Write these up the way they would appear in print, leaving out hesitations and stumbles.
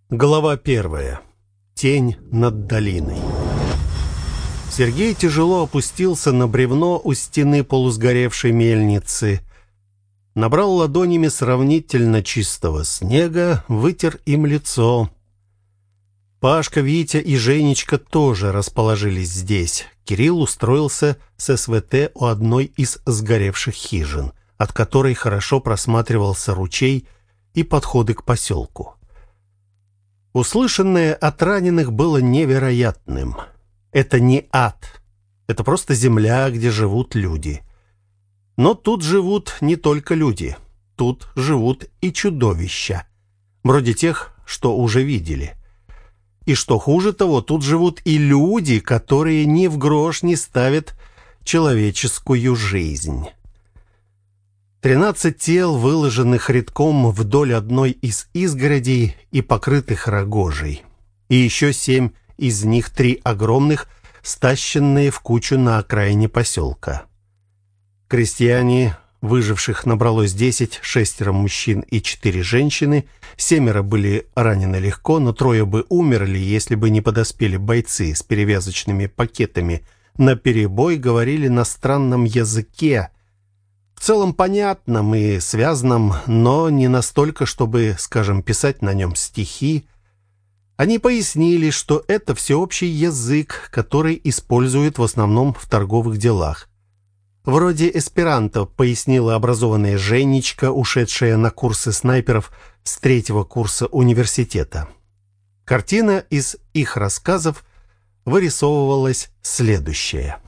Глава 1. Тень над долиной. Сергей тяжело опустился на бревно у стены полусгоревшей мельницы, набрал ладонями сравнительно чистого снега, вытер им лицо. Пашка, Витя и Женечка тоже расположились здесь. Кирилл устроился с СВТ у одной из сгоревших хижин, от которой хорошо просматривался ручей и подходы к поселку. Услышанное от раненых было невероятным. Это не ад. Это просто земля, где живут люди. Но тут живут не только люди. Тут живут и чудовища. Вроде тех, что уже видели. И что хуже того, тут живут и люди, которые ни в грош не ставят человеческую жизнь. 13 тел, выложенных рядком вдоль одной из изгородей и покрытых рогожей. И еще 7 из них, 3 огромных, стащенные в кучу на окраине поселка. Крестьяне, выживших набралось 10, 6 мужчин и 4 женщины. 7 были ранены легко, но 3 бы умерли, если бы не подоспели бойцы с перевязочными пакетами. Наперебой говорили на странном языке, в целом понятном и связанном, но не настолько, чтобы, скажем, писать на нем стихи. Они пояснили, что это всеобщий язык, который используют в основном в торговых делах. Вроде эсперанто, пояснила образованная Женечка, ушедшая на курсы снайперов с 3-го курса университета. Картина из их рассказов вырисовывалась следующая.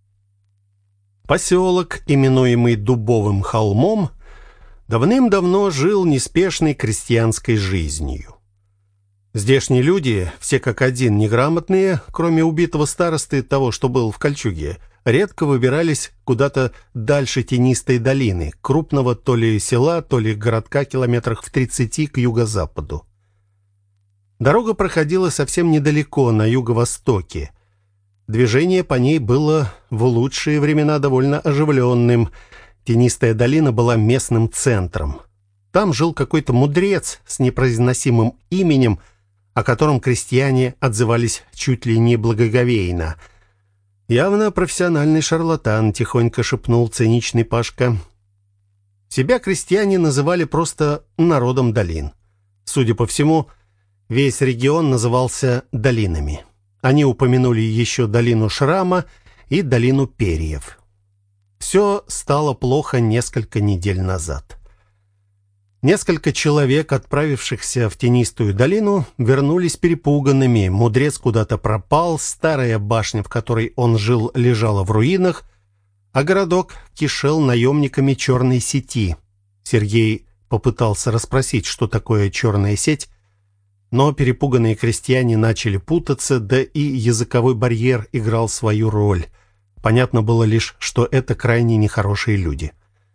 Поселок, именуемый Дубовым холмом, давным-давно жил неспешной крестьянской жизнью. Здешние люди, все как один неграмотные, кроме убитого старосты того, что был в кольчуге, редко выбирались куда-то дальше тенистой долины, крупного то ли села, то ли городка километрах в 30 к юго-западу. Дорога проходила совсем недалеко, на юго-востоке. Движение по ней было в лучшие времена довольно оживленным. Тенистая долина была местным центром. Там жил какой-то мудрец с непроизносимым именем, о котором крестьяне отзывались чуть ли не благоговейно. «Явно профессиональный шарлатан», — тихонько шепнул циничный Пашка. Себя крестьяне называли просто народом долин. Судя по всему, весь регион назывался долинами. Они упомянули еще долину Шрама и долину Перьев. Все стало плохо несколько недель назад. Несколько человек, отправившихся в тенистую долину, вернулись перепуганными. Мудрец куда-то пропал, старая башня, в которой он жил, лежала в руинах, а городок кишел наемниками черной сети. Сергей попытался расспросить, что такое черная сеть, но перепуганные крестьяне начали путаться, да и языковой барьер играл свою роль. Понятно было лишь, что это крайне нехорошие люди.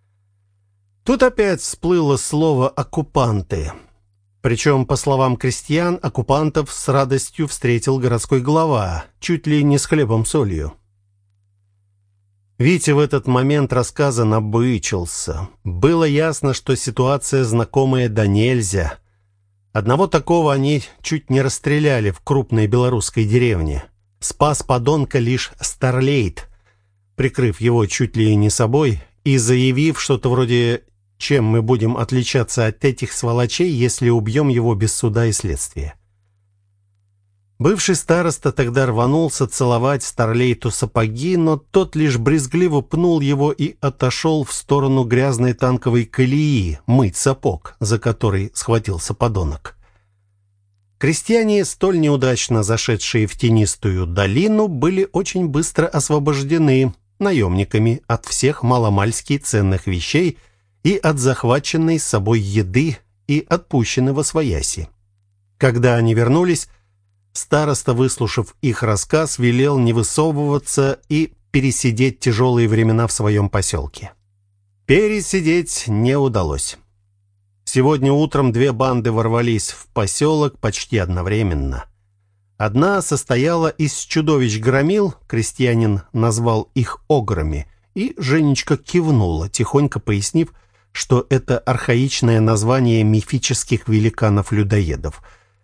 Тут опять всплыло слово «оккупанты». Причем, по словам крестьян, оккупантов с радостью встретил городской глава, чуть ли не с хлебом-солью. Витя в этот момент рассказа набычился. Было ясно, что ситуация знакомая да нельзя. Одного такого они чуть не расстреляли в крупной белорусской деревне. Спас подонка лишь Старлейт, прикрыв его чуть ли не собой и заявив что-то вроде «Чем мы будем отличаться от этих сволочей, если убьем его без суда и следствия?» Бывший староста тогда рванулся целовать Старлейту сапоги, но тот лишь брезгливо пнул его и отошел в сторону грязной танковой колеи мыть сапог, за который схватился подонок. Крестьяне, столь неудачно зашедшие в тенистую долину, были очень быстро освобождены наемниками от всех маломальски ценных вещей и от захваченной с собой еды и отпущены восвояси. Когда они вернулись, староста, выслушав их рассказ, велел не высовываться и пересидеть тяжелые времена в своем поселке. Пересидеть не удалось. Сегодня утром 2 банды ворвались в поселок почти одновременно. Одна состояла из чудовищ-громил, крестьянин назвал их ограми, и Женечка кивнула, тихонько пояснив, что это архаичное название мифических великанов-людоедов.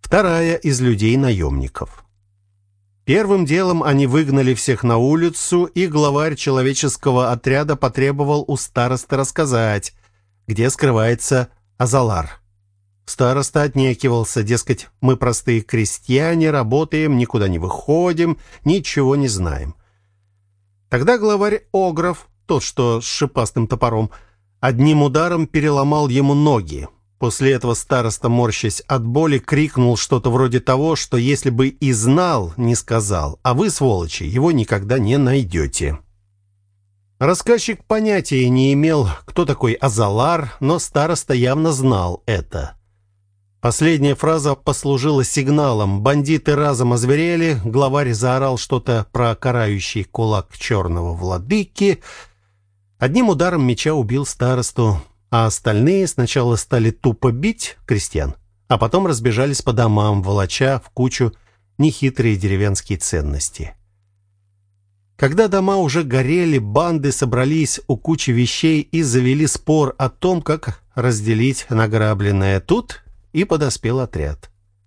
вторая из людей-наемников. Первым делом они выгнали всех на улицу, и главарь человеческого отряда потребовал у старосты рассказать, где скрывается Азалар. Староста отнекивался, дескать, мы простые крестьяне, работаем, никуда не выходим, ничего не знаем. Тогда главарь Огров, тот, что с шипастым топором, одним ударом переломал ему ноги. После этого староста, морщась от боли, крикнул что-то вроде того, что если бы и знал, не сказал, а вы, сволочи, его никогда не найдете. Рассказчик понятия не имел, кто такой Азалар, но староста явно знал это. Последняя фраза послужила сигналом. Бандиты разом озверели, главарь заорал что-то про карающий кулак черного владыки. Одним ударом меча убил старосту, а остальные сначала стали тупо бить крестьян, а потом разбежались по домам, волоча в кучу нехитрые деревенские ценности. Когда дома уже горели, банды собрались у кучи вещей и завели спор о том, как разделить награбленное. Тут и подоспел отряд.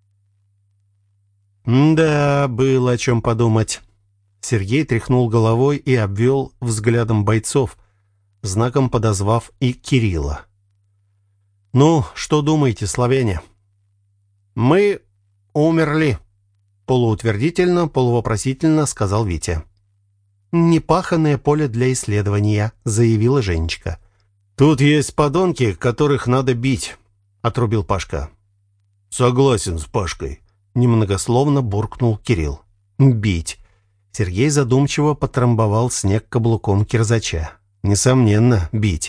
Да, было о чем подумать. Сергей тряхнул головой и обвел взглядом бойцов, знаком подозвав и Кирилла. «Ну, что думаете, славяне?» «Мы умерли», — полуутвердительно, полувопросительно сказал Витя. «Непаханное поле для исследования», — заявила Женечка. «Тут есть подонки, которых надо бить», — отрубил Пашка. «Согласен с Пашкой», — немногословно буркнул Кирилл. «Бить». Сергей задумчиво потрамбовал снег каблуком кирзача. «Несомненно, бить».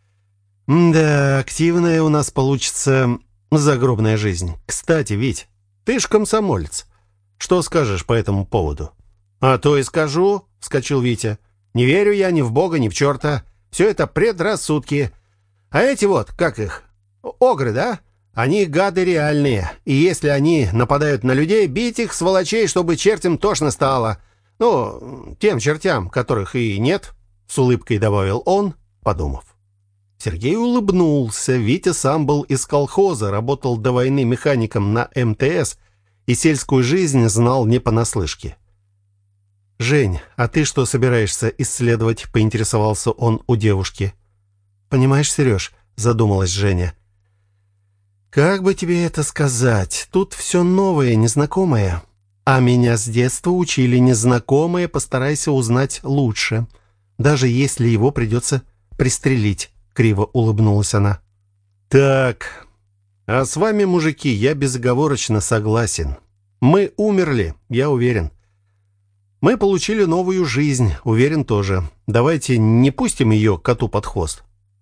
«Да, активная у нас получится загробная жизнь. Кстати, Вить, ты ж комсомолец. Что скажешь по этому поводу?» «А то и скажу», — вскочил Витя. «Не верю я ни в Бога, ни в черта. Все это предрассудки. А эти вот, как их, огры, да? Они гады реальные, и если они нападают на людей, бить их, сволочей, чтобы чертям тошно стало. Ну, тем чертям, которых и нет», — с улыбкой добавил он, подумав. Сергей улыбнулся. Витя сам был из колхоза, работал до войны механиком на МТС и сельскую жизнь знал не понаслышке. «Жень, а ты что собираешься исследовать?» — поинтересовался он у девушки. «Понимаешь, Сереж», — задумалась Женя, — «как бы тебе это сказать? Тут все новое, незнакомое. А меня с детства учили: незнакомое постарайся узнать лучше, даже если его придется пристрелить», — криво улыбнулась она. «Так, а с вами, мужики, я безоговорочно согласен. Мы умерли, я уверен. Мы получили новую жизнь, уверен тоже. Давайте не пустим ее коту под хвост».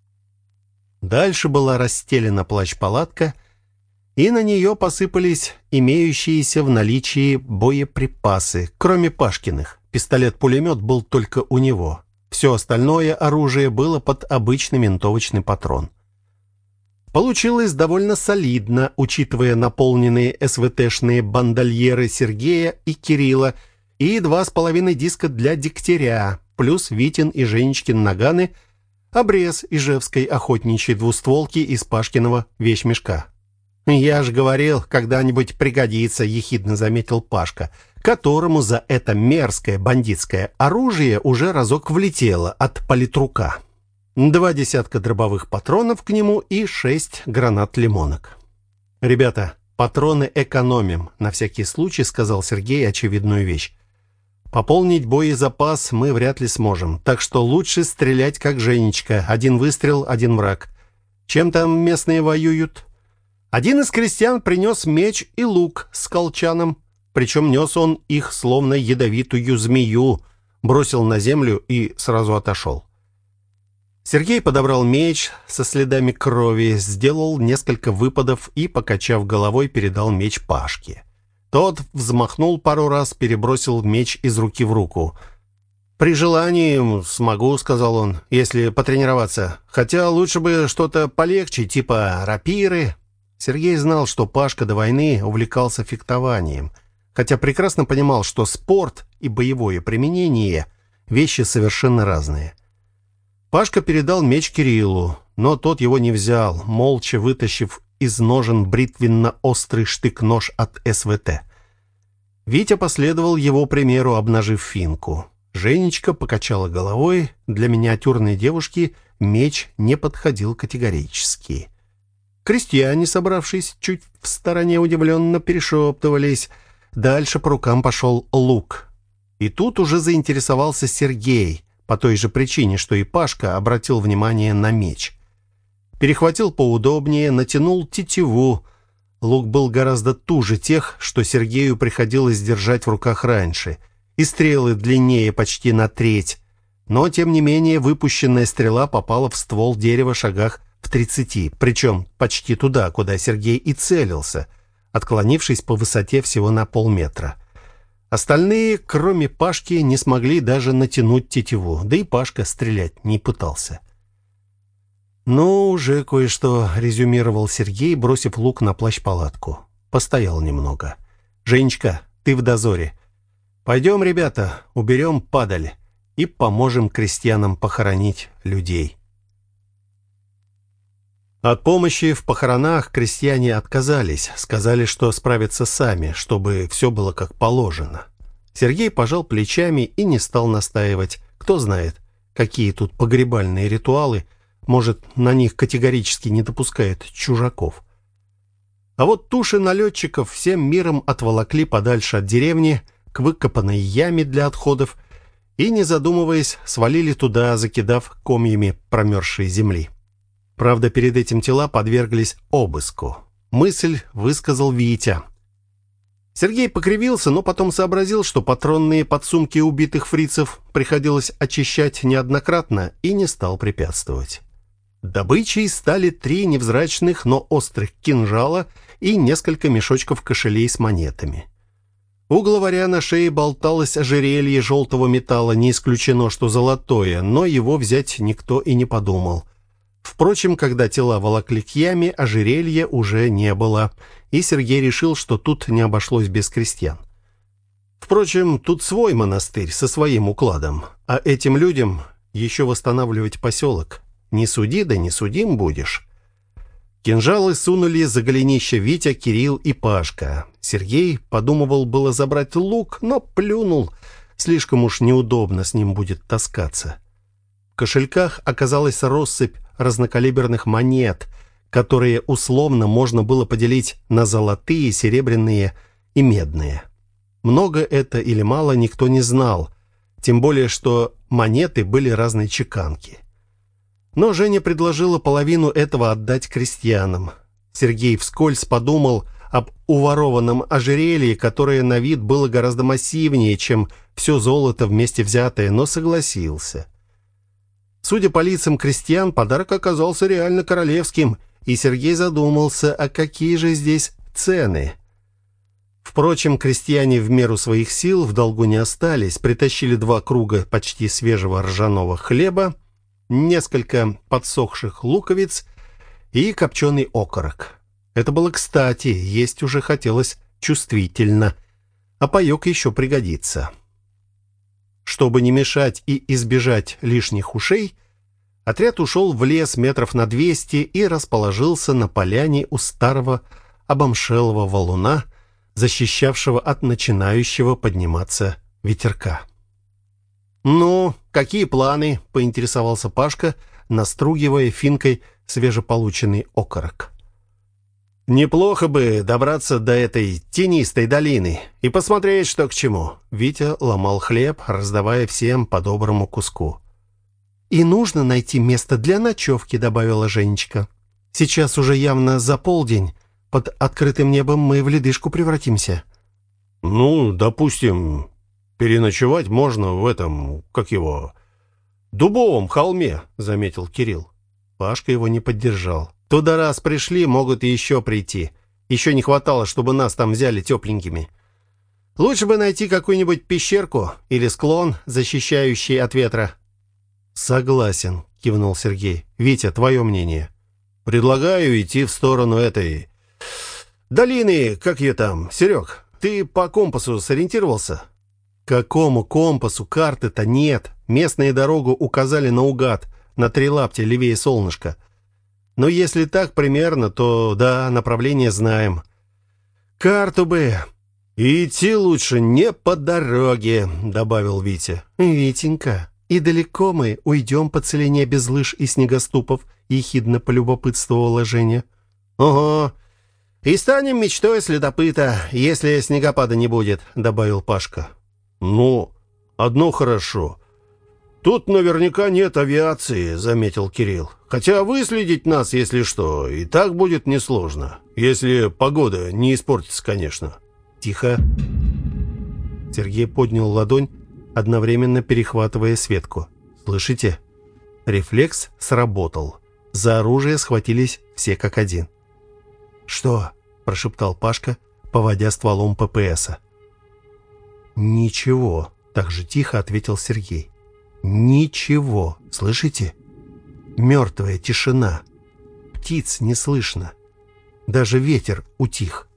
Дальше была расстелена плащ-палатка, и на нее посыпались имеющиеся в наличии боеприпасы, кроме Пашкиных. Пистолет-пулемет был только у него. Все остальное оружие было под обычный винтовочный патрон. Получилось довольно солидно, учитывая наполненные СВТшные бандольеры Сергея и Кирилла и 2,5 диска для Дегтяря, плюс Витин и Женечкин наганы, обрез ижевской охотничьей двустволки из Пашкиного вещмешка. «Я ж говорил, когда-нибудь пригодится», — ехидно заметил Пашка, которому за это мерзкое бандитское оружие уже разок влетело от политрука. 2 десятка дробовых патронов к нему и 6 гранат-лимонок. «Ребята, патроны экономим, на всякий случай», — сказал Сергей очевидную вещь. «Пополнить боезапас мы вряд ли сможем, так что лучше стрелять как Женечка. 1 выстрел, 1 враг. Чем там местные воюют?» Один из крестьян принес меч и лук с колчаном, причем нес он их словно ядовитую змею, бросил на землю и сразу отошел. Сергей подобрал меч со следами крови, сделал несколько выпадов и, покачав головой, передал меч Пашке. Тот взмахнул пару раз, перебросил меч из руки в руку. «При желании смогу», — сказал он, — «если потренироваться. Хотя лучше бы что-то полегче, типа рапиры». Сергей знал, что Пашка до войны увлекался фехтованием, хотя прекрасно понимал, что спорт и боевое применение — вещи совершенно разные. Пашка передал меч Кириллу, но тот его не взял, молча вытащив из ножен бритвенно-острый штык-нож от СВТ. Витя последовал его примеру, обнажив финку. Женечка покачала головой. Для миниатюрной девушки меч не подходил категорически. Крестьяне, собравшись чуть в стороне, удивленно перешептывались. Дальше по рукам пошел лук. И тут уже заинтересовался Сергей, по той же причине, что и Пашка обратил внимание на меч. Перехватил поудобнее, натянул тетиву. Лук был гораздо туже тех, что Сергею приходилось держать в руках раньше, и стрелы длиннее почти на треть. Но, тем не менее, выпущенная стрела попала в ствол дерева шагах в 30, причем почти туда, куда Сергей и целился, отклонившись по высоте всего на полметра. Остальные, кроме Пашки, не смогли даже натянуть тетиву, да и Пашка стрелять не пытался. «Ну, уже кое-что», — резюмировал Сергей, бросив лук на плащ-палатку. Постоял немного. «Женечка, ты в дозоре. Пойдем, ребята, уберем падаль и поможем крестьянам похоронить людей». От помощи в похоронах крестьяне отказались, сказали, что справятся сами, чтобы все было как положено. Сергей пожал плечами и не стал настаивать. Кто знает, какие тут погребальные ритуалы. Может, на них категорически не допускают чужаков. А вот туши налетчиков всем миром отволокли подальше от деревни, к выкопанной яме для отходов, и, не задумываясь, свалили туда, закидав комьями промерзшей земли. Правда, перед этим тела подверглись обыску. Мысль высказал Витя. Сергей покривился, но потом сообразил, что патронные подсумки убитых фрицев приходилось очищать неоднократно, и не стал препятствовать. Добычей стали 3 невзрачных, но острых кинжала и несколько мешочков кошелей с монетами. У главаря на шее болталось ожерелье желтого металла, не исключено, что золотое, но его взять никто и не подумал. Впрочем, когда тела волокли к яме, ожерелья уже не было, и Сергей решил, что тут не обошлось без крестьян. Впрочем, тут свой монастырь со своим укладом, а этим людям еще восстанавливать поселок. Не суди, да не судим будешь. Кинжалы сунули за голенище Витя, Кирилл и Пашка. Сергей подумывал было забрать лук, но плюнул. Слишком уж неудобно с ним будет таскаться. В кошельках оказалась россыпь разнокалиберных монет, которые условно можно было поделить на золотые, серебряные и медные. Много это или мало, никто не знал, тем более что монеты были разной чеканки. Но Женя предложила половину этого отдать крестьянам. Сергей вскользь подумал об уворованном ожерелье, которое на вид было гораздо массивнее, чем все золото вместе взятое, но согласился. Судя по лицам крестьян, подарок оказался реально королевским, и Сергей задумался, а какие же здесь цены. Впрочем, крестьяне в меру своих сил в долгу не остались, притащили 2 круга почти свежего ржаного хлеба, несколько подсохших луковиц и копченый окорок. Это было кстати, есть уже хотелось чувствительно, а паёк еще пригодится. Чтобы не мешать и избежать лишних ушей, отряд ушел в лес метров на 200 и расположился на поляне у старого обомшелого валуна, защищавшего от начинающего подниматься ветерка. «Ну, какие планы?» — поинтересовался Пашка, настругивая финкой свежеполученный окорок. «Неплохо бы добраться до этой тенистой долины и посмотреть, что к чему». Витя ломал хлеб, раздавая всем по доброму куску. «И нужно найти место для ночевки», — добавила Женечка. «Сейчас уже явно за полдень. Под открытым небом мы в ледышку превратимся». «Ну, допустим, переночевать можно в этом, как его, дубовом холме», — заметил Кирилл. Пашка его не поддержал. «Туда раз пришли, могут и еще прийти. Еще не хватало, чтобы нас там взяли тепленькими. Лучше бы найти какую-нибудь пещерку или склон, защищающий от ветра». «Согласен», — кивнул Сергей. «Витя, твое мнение?» «Предлагаю идти в сторону этой долины, как ее там, Серег. Ты по компасу сориентировался?» «Какому компасу? Карты-то нет. Местные дорогу указали наугад, на 3 лапти левее солнышка. Но если так примерно, то да, направление знаем. Карту бы. И идти лучше не по дороге, добавил Витя. Витенька, и далеко мы уйдем по целине без лыж и снегоступов, ехидно полюбопытствовала Женя. Ого. И станем мечтой следопыта, если снегопада не будет, добавил Пашка. Ну, одно хорошо. Тут наверняка нет авиации, заметил Кирилл. Хотя выследить нас, если что, и так будет несложно. Если погода не испортится, конечно. Тихо. Сергей поднял ладонь, одновременно перехватывая Светку. Слышите? Рефлекс сработал. За оружие схватились все как один. Что? Прошептал Пашка, поводя стволом ППСа. Ничего, так же тихо ответил Сергей. Ничего, слышите? Мертвая тишина. Птиц не слышно. Даже ветер утих.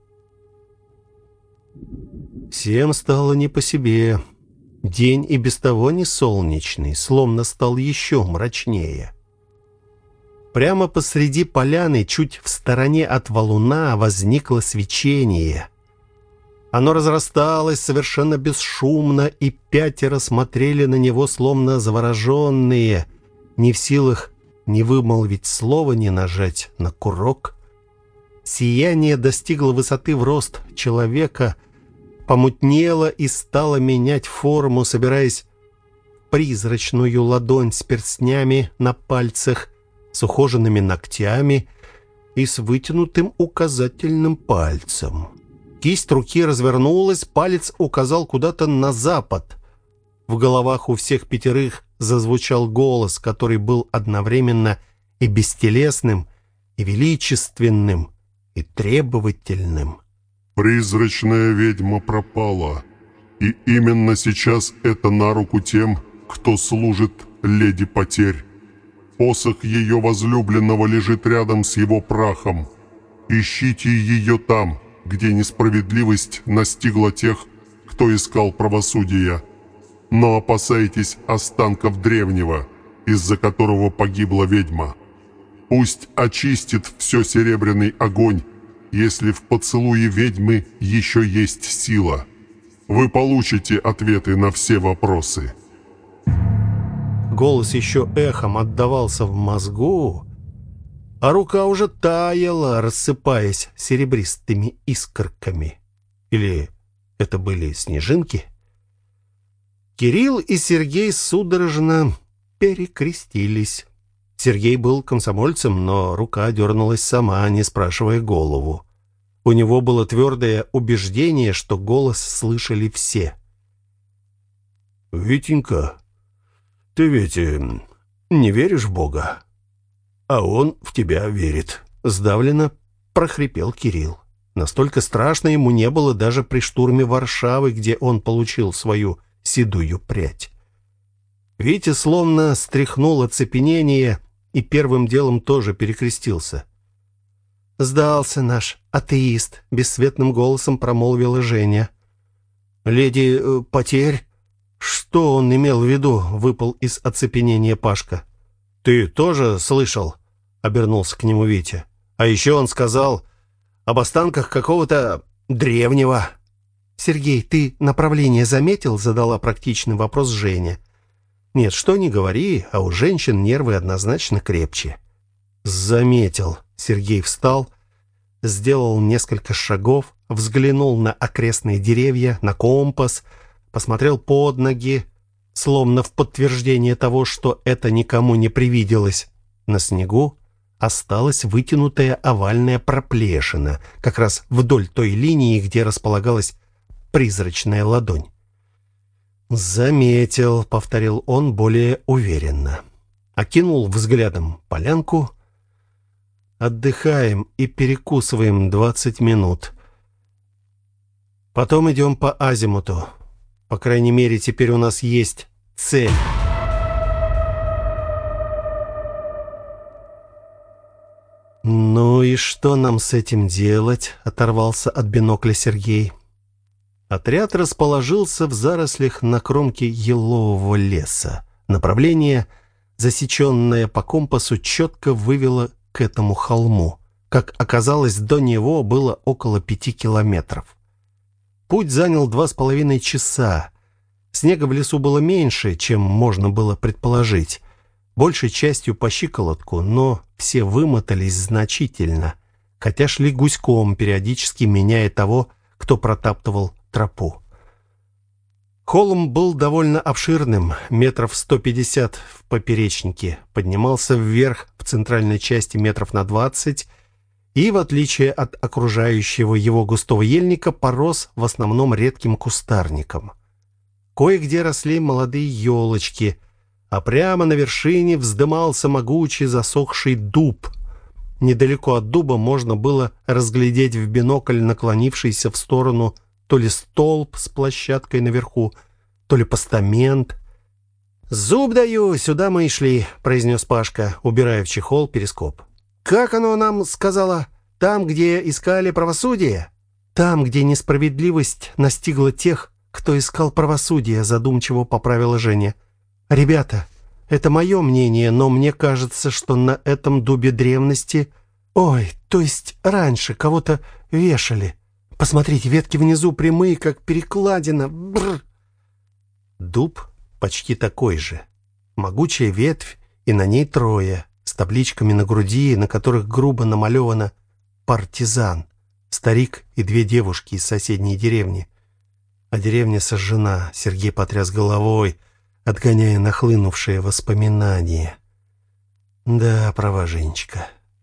Всем стало не по себе. День и без того не солнечный, словно стал еще мрачнее. Прямо посреди поляны, чуть в стороне от валуна, возникло свечение. Оно разрасталось совершенно бесшумно, и пятеро смотрели на него, словно завороженные, не в силах ни вымолвить слова, ни нажать на курок. Сияние достигло высоты в рост человека, помутнело и стало менять форму, собираясь в призрачную ладонь с перстнями на пальцах, с ухоженными ногтями и с вытянутым указательным пальцем. Кисть руки развернулась, палец указал куда-то на запад. В головах у всех пятерых зазвучал голос, который был одновременно и бестелесным, и величественным, и требовательным. «Призрачная ведьма пропала, и именно сейчас это на руку тем, кто служит леди потерь. Посох ее возлюбленного лежит рядом с его прахом. Ищите ее там, где несправедливость настигла тех, кто искал правосудия. Но опасайтесь останков древнего, из-за которого погибла ведьма. Пусть очистит все серебряный огонь, если в поцелуе ведьмы еще есть сила. Вы получите ответы на все вопросы». Голос еще эхом отдавался в мозгу, а рука уже таяла, рассыпаясь серебристыми искорками. Или это были снежинки? Кирилл и Сергей судорожно перекрестились. Сергей был комсомольцем, но рука дернулась сама, не спрашивая голову. У него было твердое убеждение, что голос слышали все. «Витенька, ты ведь не веришь в Бога, а Он в тебя верит», — сдавленно прохрипел Кирилл. Настолько страшно ему не было даже при штурме Варшавы, где он получил свою седую прядь. Витя словно стряхнул оцепенение и первым делом тоже перекрестился. «Сдался наш атеист», — бесцветным голосом промолвила Женя. «Леди потерь?» «Что он имел в виду?» — выпал из оцепенения Пашка. «Ты тоже слышал?» — обернулся к нему Витя. «А еще он сказал об останках какого-то древнего». «Сергей, ты направление заметил?» — задала практичный вопрос Женя. «Нет, что ни говори, а у женщин нервы однозначно крепче». «Заметил». Сергей встал, сделал несколько шагов, взглянул на окрестные деревья, на компас, посмотрел под ноги, словно в подтверждение того, что это никому не привиделось. На снегу осталась вытянутая овальная проплешина, как раз вдоль той линии, где располагалась призрачная ладонь. «Заметил», — повторил он более уверенно. Окинул взглядом полянку. «Отдыхаем и перекусываем 20 минут. Потом идем по азимуту. По крайней мере, теперь у нас есть цель». «Ну и что нам с этим делать?» — оторвался от бинокля Сергей. Отряд расположился в зарослях на кромке елового леса. Направление, засеченное по компасу, четко вывело к этому холму. Как оказалось, до него было около 5 километров. Путь занял 2,5 часа. Снега в лесу было меньше, чем можно было предположить. Большей частью по щиколотку, но все вымотались значительно, хотя шли гуськом, периодически меняя того, кто протаптывал тропу. Холм был довольно обширным, метров 150 в поперечнике, поднимался вверх в центральной части метров на 20 и, в отличие от окружающего его густого ельника, порос в основном редким кустарником. Кое-где росли молодые елочки, а прямо на вершине вздымался могучий засохший дуб. Недалеко от дуба можно было разглядеть в бинокль наклонившийся в сторону то ли столб с площадкой наверху, то ли постамент. «Зуб даю, сюда мы и шли», — произнес Пашка, убирая в чехол перископ. «Как оно нам сказала? Там, где искали правосудие?» «Там, где несправедливость настигла тех, кто искал правосудие», — задумчиво поправила Женя. «Ребята, это мое мнение, но мне кажется, что на этом дубе древности... Ой, то есть раньше кого-то вешали. Посмотрите, ветки внизу прямые, как перекладина. Бррр!» Дуб почти такой же. Могучая ветвь, и на ней трое, с табличками на груди, на которых грубо намалевано «Партизан», старик и 2 девушки из соседней деревни. А деревня сожжена. Сергей потряс головой, отгоняя нахлынувшие воспоминания. Да, права Женечка.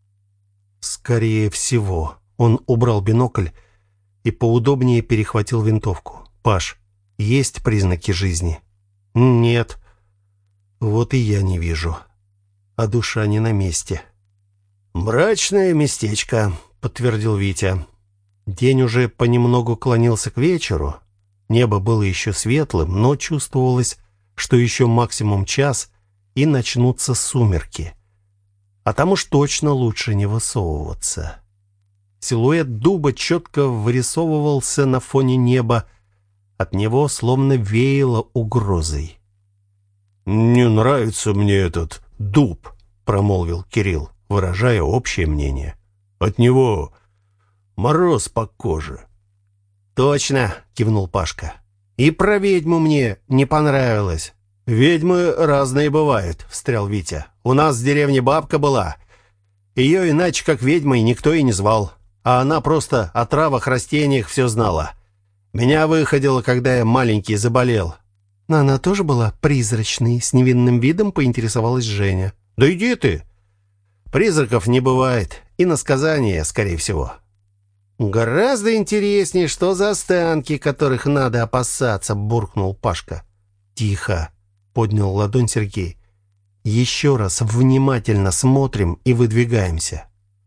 Скорее всего. Он убрал бинокль и поудобнее перехватил винтовку. «Паш, есть признаки жизни?» «Нет». «Вот и я не вижу. А душа не на месте». «Мрачное местечко», — подтвердил Витя. День уже понемногу клонился к вечеру. Небо было еще светлым, но чувствовалось, что еще максимум час, и начнутся сумерки. А там уж точно лучше не высовываться. Силуэт дуба четко вырисовывался на фоне неба. От него словно веяло угрозой. «Не нравится мне этот дуб», — промолвил Кирилл, выражая общее мнение. «От него мороз по коже». «Точно», — кивнул Пашка. «И про ведьму мне не понравилось». «Ведьмы разные бывают», — встрял Витя. «У нас в деревне бабка была. Ее иначе как ведьмой никто и не звал. А она просто о травах, растениях все знала. Меня выходила, когда я маленький заболел». «Но она тоже была призрачной», — с невинным видом поинтересовалась Женя. «Да иди ты! Призраков не бывает. Иносказания, скорее всего». «Гораздо интереснее, что за останки, которых надо опасаться», — буркнул Пашка. «Тихо», — поднял ладонь Сергей. «Еще раз внимательно смотрим и выдвигаемся».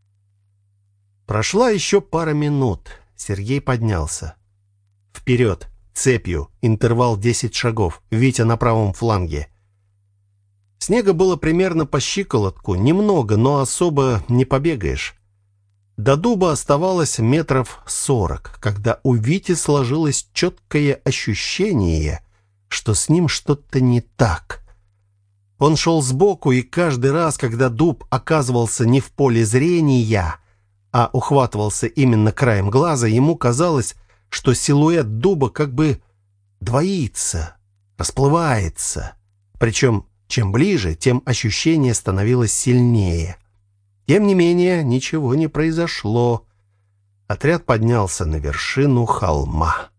Прошла еще пара минут. Сергей поднялся. «Вперед, цепью, интервал 10 шагов, Витя на правом фланге». Снега было примерно по щиколотку, немного, но особо не побегаешь. До дуба оставалось метров 40, когда у Вити сложилось четкое ощущение, что с ним что-то не так. Он шел сбоку, и каждый раз, когда дуб оказывался не в поле зрения, а ухватывался именно краем глаза, ему казалось, что силуэт дуба как бы двоится, расплывается. Причем, чем ближе, тем ощущение становилось сильнее. Тем не менее, ничего не произошло. Отряд поднялся на вершину холма.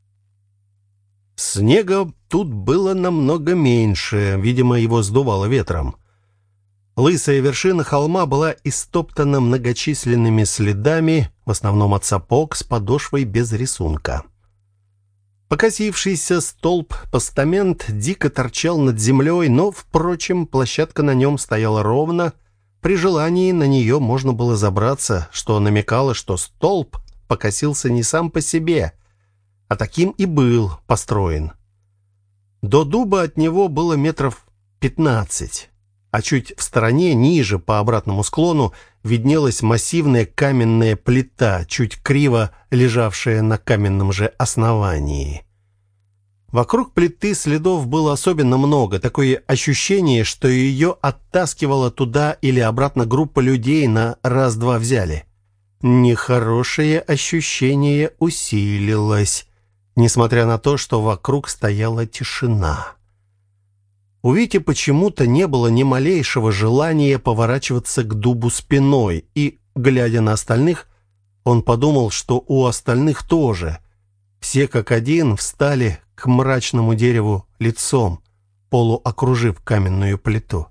Снега тут было намного меньше, видимо, его сдувало ветром. Лысая вершина холма была истоптана многочисленными следами, в основном от сапог с подошвой без рисунка. Покосившийся столб-постамент дико торчал над землей, но, впрочем, площадка на нем стояла ровно. При желании на нее можно было забраться, что намекало, что столб покосился не сам по себе, а таким и был построен. До дуба от него было метров 15, а чуть в стороне, ниже, по обратному склону, виднелась массивная каменная плита, чуть криво лежавшая на каменном же основании. Вокруг плиты следов было особенно много. Такое ощущение, что ее оттаскивала туда или обратно группа людей на раз-два взяли. Нехорошее ощущение усилилось, несмотря на то, что вокруг стояла тишина. У Вити почему-то не было ни малейшего желания поворачиваться к дубу спиной, и, глядя на остальных, он подумал, что у остальных тоже. Все как один встали к мрачному дереву лицом, полуокружив каменную плиту.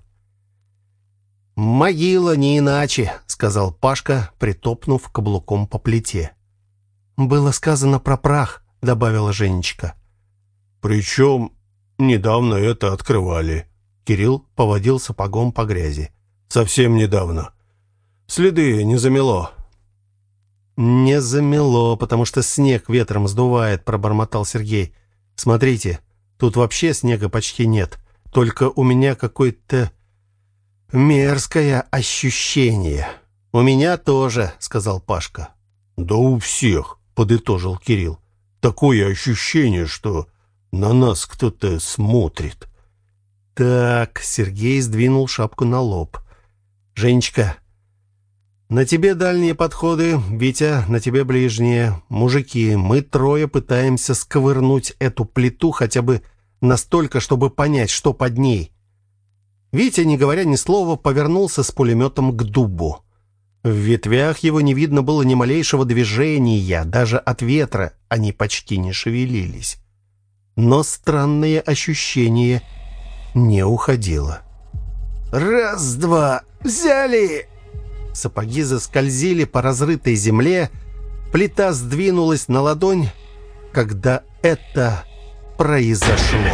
«Могила не иначе», — сказал Пашка, притопнув каблуком по плите. «Было сказано про прах», — добавила Женечка. «Причем недавно это открывали». Кирилл поводил сапогом по грязи. «Совсем недавно. Следы не замело». «Не замело, потому что снег ветром сдувает», — пробормотал Сергей. «Смотрите, тут вообще снега почти нет. Только у меня какое-то мерзкое ощущение». «У меня тоже», — сказал Пашка. «Да у всех», — подытожил Кирилл. «Такое ощущение, что на нас кто-то смотрит». «Так», — Сергей сдвинул шапку на лоб. «Женечка, на тебе дальние подходы, Витя, на тебе ближние. Мужики, мы трое пытаемся сковырнуть эту плиту хотя бы настолько, чтобы понять, что под ней». Витя, не говоря ни слова, повернулся с пулеметом к дубу. В ветвях его не видно было ни малейшего движения, даже от ветра они почти не шевелились. Но странное ощущение не уходило. «Раз-два, взяли!» Сапоги заскользили по разрытой земле, плита сдвинулась на ладонь, когда это произошло.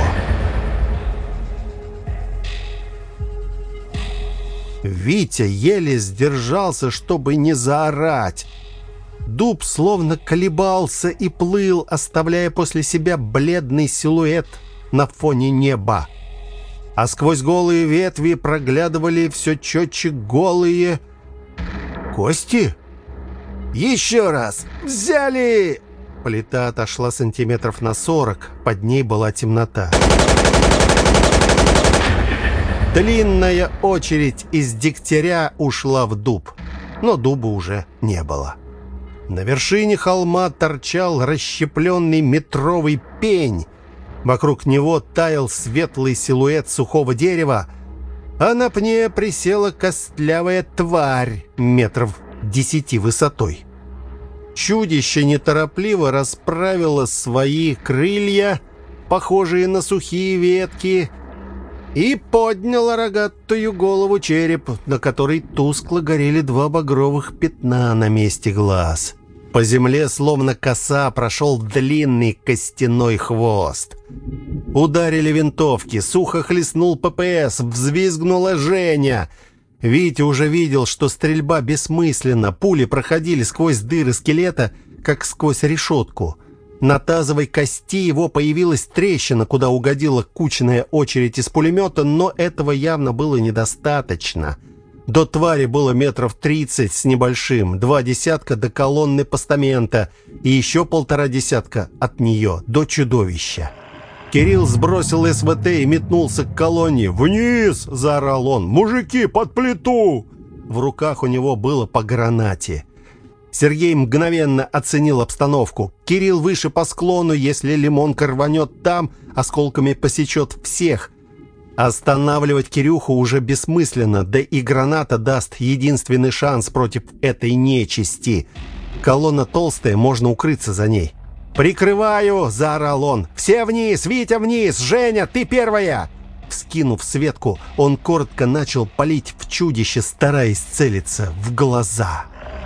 Витя еле сдержался, чтобы не заорать. Дуб словно колебался и плыл, оставляя после себя бледный силуэт на фоне неба. А сквозь голые ветви проглядывали все четче голые кости. «Еще раз! Взяли!» Плита отошла сантиметров на 40, под ней была темнота. Длинная очередь из дегтяря ушла в дуб, но дуба уже не было. На вершине холма торчал расщепленный метровый пень. Вокруг него таял светлый силуэт сухого дерева, а на пне присела костлявая тварь метров 10 высотой. Чудище неторопливо расправило свои крылья, похожие на сухие ветки, и подняло рогатую голову череп, на которой тускло горели 2 багровых пятна на месте глаз. По земле, словно коса, прошел длинный костяной хвост. Ударили винтовки, сухо хлестнул ППС, взвизгнула Женя. Витя уже видел, что стрельба бессмысленна, пули проходили сквозь дыры скелета, как сквозь решетку. На тазовой кости его появилась трещина, куда угодила кучная очередь из пулемета, но этого явно было недостаточно. До твари было метров 30 с небольшим, 2 десятка до колонны постамента и еще 1,5 десятка от нее до чудовища. Кирилл сбросил СВТ и метнулся к колонне. «Вниз!» – заорал он. «Мужики, под плиту!» В руках у него было по гранате. Сергей мгновенно оценил обстановку. Кирилл выше по склону, если лимонка рванет там, осколками посечет всех. Останавливать Кирюху уже бессмысленно, да и граната даст единственный шанс против этой нечисти. Колонна толстая, можно укрыться за ней. «Прикрываю!» – заорал он. «Все вниз! Витя вниз! Женя, ты первая!» Вскинув Светку, он коротко начал палить в чудище, стараясь целиться в глаза.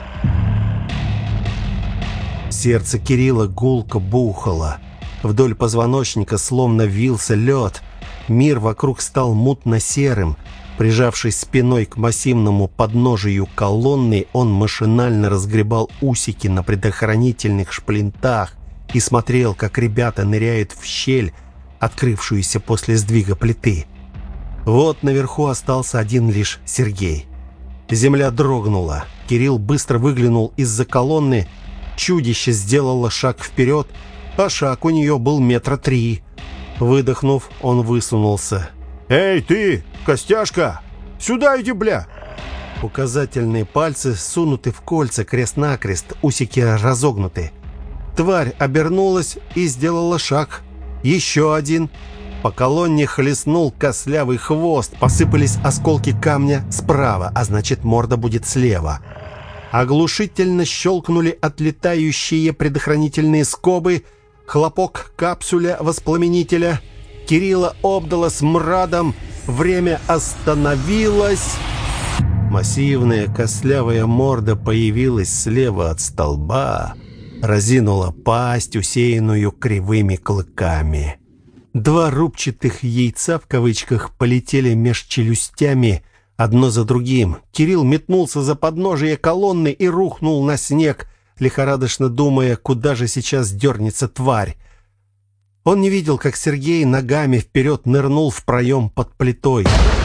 Сердце Кирилла гулко бухало. Вдоль позвоночника словно вился лед. Мир вокруг стал мутно-серым. Прижавшись спиной к массивному подножию колонны, он машинально разгребал усики на предохранительных шплинтах и смотрел, как ребята ныряют в щель, открывшуюся после сдвига плиты. Вот наверху остался один лишь Сергей. Земля дрогнула. Кирилл быстро выглянул из-за колонны. Чудище сделало шаг вперед, а шаг у нее был 3 метра. Выдохнув, он высунулся. «Эй, ты, Костяшка! Сюда иди, бля!» Указательные пальцы сунуты в кольца крест-накрест, усики разогнуты. Тварь обернулась и сделала шаг. Еще один. По колонне хлестнул костлявый хвост. Посыпались осколки камня справа, а значит, морда будет слева. Оглушительно щелкнули отлетающие предохранительные скобы. Хлопок капсуля воспламенителя. Кирилла обдало смрадом. Время остановилось. Массивная костлявая морда появилась слева от столба. Разинула пасть, усеянную кривыми клыками. 2 рубчатых яйца в кавычках полетели меж челюстями, одно за другим. Кирилл метнулся за подножие колонны и рухнул на снег, лихорадочно думая, куда же сейчас дернется тварь. Он не видел, как Сергей ногами вперед нырнул в проем под плитой.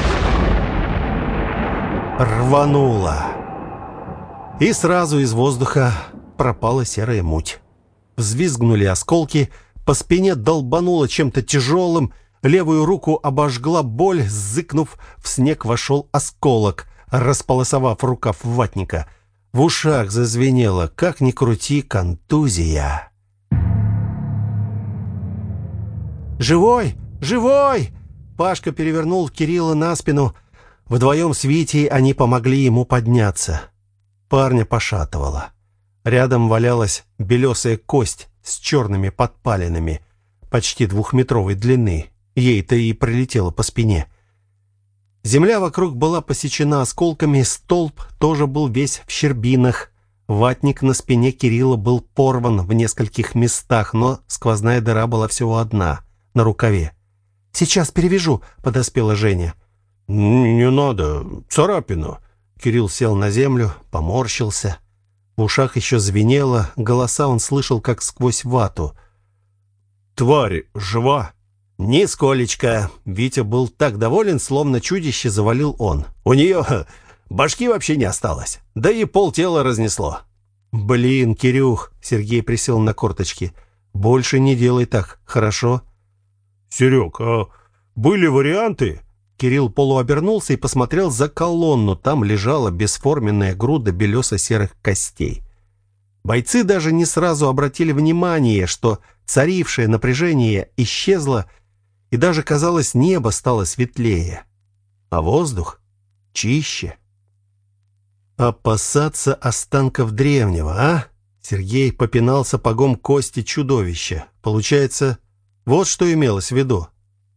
Рвануло. И сразу из воздуха пропала серая муть. Взвизгнули осколки, по спине долбануло чем-то тяжелым, левую руку обожгла боль, зыкнув, в снег вошел осколок, располосовав рукав ватника. В ушах зазвенело, как ни крути, контузия. «Живой! Живой!» Пашка перевернул Кирилла на спину. Вдвоем с Витей они помогли ему подняться. Парня пошатывало. Рядом валялась белесая кость с черными подпалинами, почти 2-метровой длины. Ей-то и прилетело по спине. Земля вокруг была посечена осколками, столб тоже был весь в щербинах. Ватник на спине Кирилла был порван в нескольких местах, но сквозная дыра была всего одна, на рукаве. «Сейчас перевяжу», — подоспела Женя. «Не надо, царапину». Кирилл сел на землю, поморщился. В ушах еще звенело, голоса он слышал, как сквозь вату. «Тварь жива?» «Нисколечко». Витя был так доволен, словно чудище завалил он. «У нее башки вообще не осталось, да и полтела разнесло». «Блин, Кирюх», — Сергей присел на корточки, — «больше не делай так, хорошо?» «Серег, а были варианты?» Кирилл полуобернулся и посмотрел за колонну. Там лежала бесформенная груда белесо-серых костей. Бойцы даже не сразу обратили внимание, что царившее напряжение исчезло, и даже, казалось, небо стало светлее, а воздух чище. «Опасаться останков древнего, а?» Сергей попинал сапогом кости чудовища. Получается, вот что имелось в виду.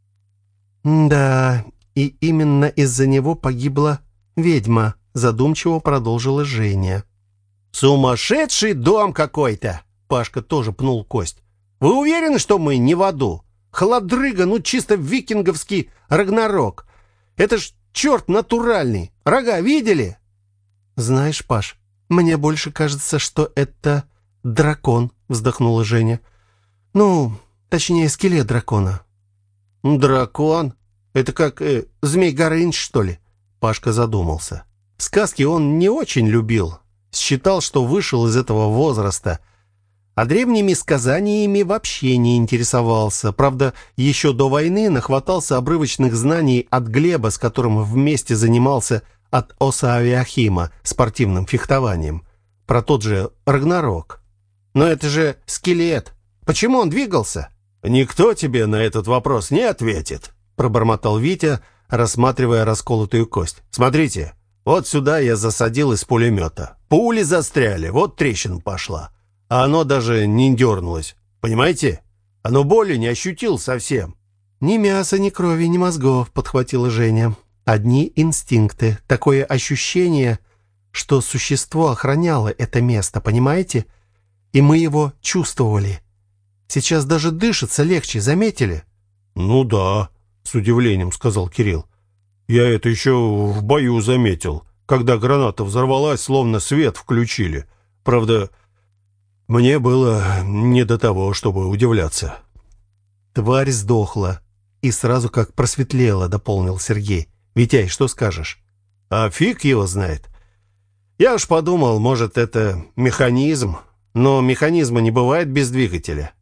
«Да, и именно из-за него погибла ведьма», задумчиво продолжила Женя. «Сумасшедший дом какой-то!» Пашка тоже пнул кость. «Вы уверены, что мы не в аду? Холодрыга, ну чисто викинговский Рагнарок. Это ж черт натуральный. Рога видели?» «Знаешь, Паш, мне больше кажется, что это дракон», вздохнула Женя. «Ну, точнее, скелет дракона». «Дракон? Это как Змей Горыныч, что ли?» Пашка задумался. Сказки он не очень любил. Считал, что вышел из этого возраста. А древними сказаниями вообще не интересовался. Правда, еще до войны нахватался обрывочных знаний от Глеба, с которым вместе занимался от Оса Авиахима спортивным фехтованием. Про тот же Рагнарок. Но это же скелет. Почему он двигался? «Никто тебе на этот вопрос не ответит», пробормотал Витя, рассматривая расколотую кость. «Смотрите, вот сюда я засадил из пулемета. Пули застряли, вот трещина пошла. А оно даже не дернулось. Понимаете? Оно боли не ощутил совсем». «Ни мяса, ни крови, ни мозгов», подхватила Женя. «Одни инстинкты. Такое ощущение, что существо охраняло это место, понимаете? И мы его чувствовали. Сейчас даже дышится легче, заметили?» «Ну да», — с удивлением сказал Кирилл. «Я это еще в бою заметил, когда граната взорвалась, словно свет включили. Правда, мне было не до того, чтобы удивляться». «Тварь сдохла и сразу как просветлела», — дополнил Сергей. «Витяй, что скажешь?» «А фиг его знает. Я уж подумал, может, это механизм, но механизма не бывает без двигателя».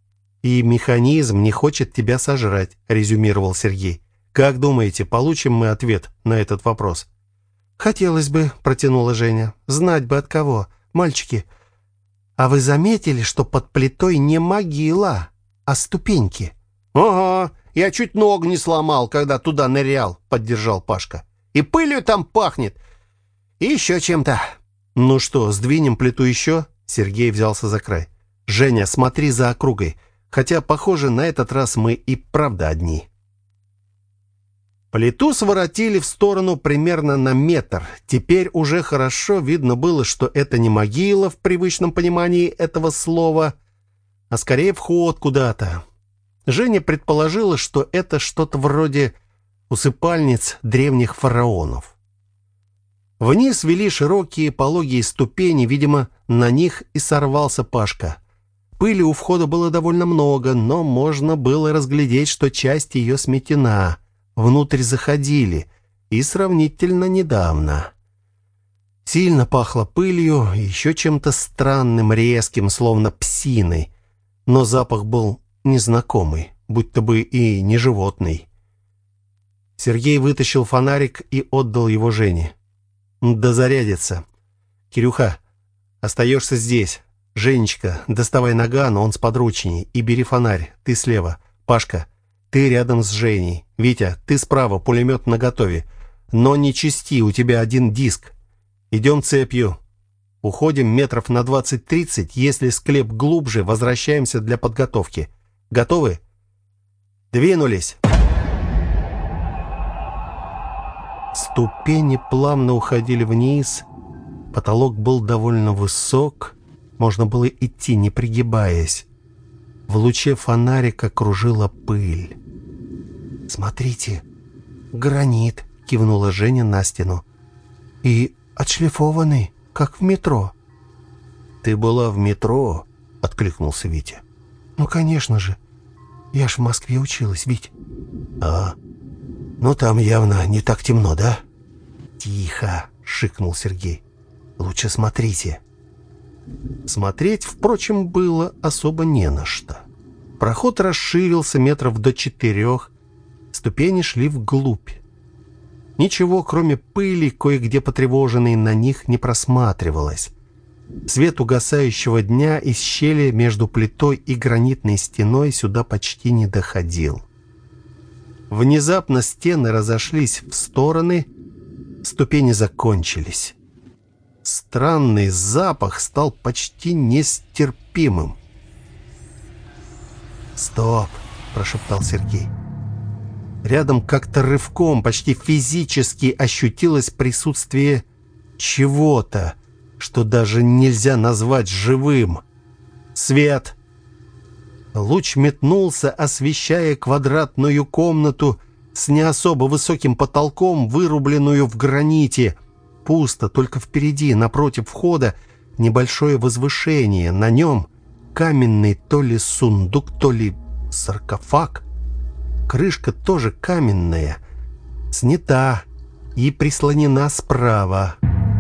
«И механизм не хочет тебя сожрать», — резюмировал Сергей. «Как думаете, получим мы ответ на этот вопрос?» «Хотелось бы», — протянула Женя. «Знать бы от кого. Мальчики, а вы заметили, что под плитой не могила, а ступеньки?» «Ага, я чуть ногу не сломал, когда туда нырял», — поддержал Пашка. «И пылью там пахнет. И еще чем-то». «Ну что, сдвинем плиту еще?» Сергей взялся за край. «Женя, смотри за округой. Хотя, похоже, на этот раз мы и правда одни». Плиту своротили в сторону примерно на метр. Теперь уже хорошо видно было, что это не могила в привычном понимании этого слова, а скорее вход куда-то. Женя предположила, что это что-то вроде усыпальниц древних фараонов. Вниз вели широкие пологие ступени, видимо, на них и сорвался Пашка. Пыли у входа было довольно много, но можно было разглядеть, что часть ее сметена. Внутрь заходили, и сравнительно недавно. Сильно пахло пылью и еще чем-то странным, резким, словно псиной. Но запах был незнакомый, будто бы и не животный. Сергей вытащил фонарик и отдал его Жене. «Да зарядится. Кирюха, остаешься здесь. Женечка, доставай наган, он сподручней, и бери фонарь, ты слева. Пашка, ты рядом с Женей. Витя, ты справа, пулемет наготове. Но не чисти, у тебя один диск. Идем цепью. Уходим метров на 20-30, если склеп глубже, возвращаемся для подготовки. Готовы? Двинулись!» Ступени плавно уходили вниз. Потолок был довольно высок. Можно было идти, не пригибаясь. В луче фонарика кружила пыль. «Смотрите, гранит», — кивнула Женя на стену. «И отшлифованный, как в метро». «Ты была в метро?» — откликнулся Витя. «Ну, конечно же. Я ж в Москве училась, Вить». «А, ну там явно не так темно, да?» «Тихо», — шикнул Сергей. «Лучше смотрите». Смотреть, впрочем, было особо не на что. Проход расширился метров до 4. Ступени шли вглубь. Ничего, кроме пыли, кое-где потревоженной, на них не просматривалось. Свет угасающего дня из щели между плитой и гранитной стеной сюда почти не доходил. Внезапно стены разошлись в стороны, ступени закончились. Странный запах стал почти нестерпимым. «Стоп!» – прошептал Сергей. Рядом как-то рывком, почти физически ощутилось присутствие чего-то, что даже нельзя назвать живым. «Свет!» Луч метнулся, освещая квадратную комнату с не особо высоким потолком, вырубленную в граните. Пусто, только впереди, напротив входа, небольшое возвышение. На нем каменный то ли сундук, то ли саркофаг. Крышка тоже каменная, снята и прислонена справа.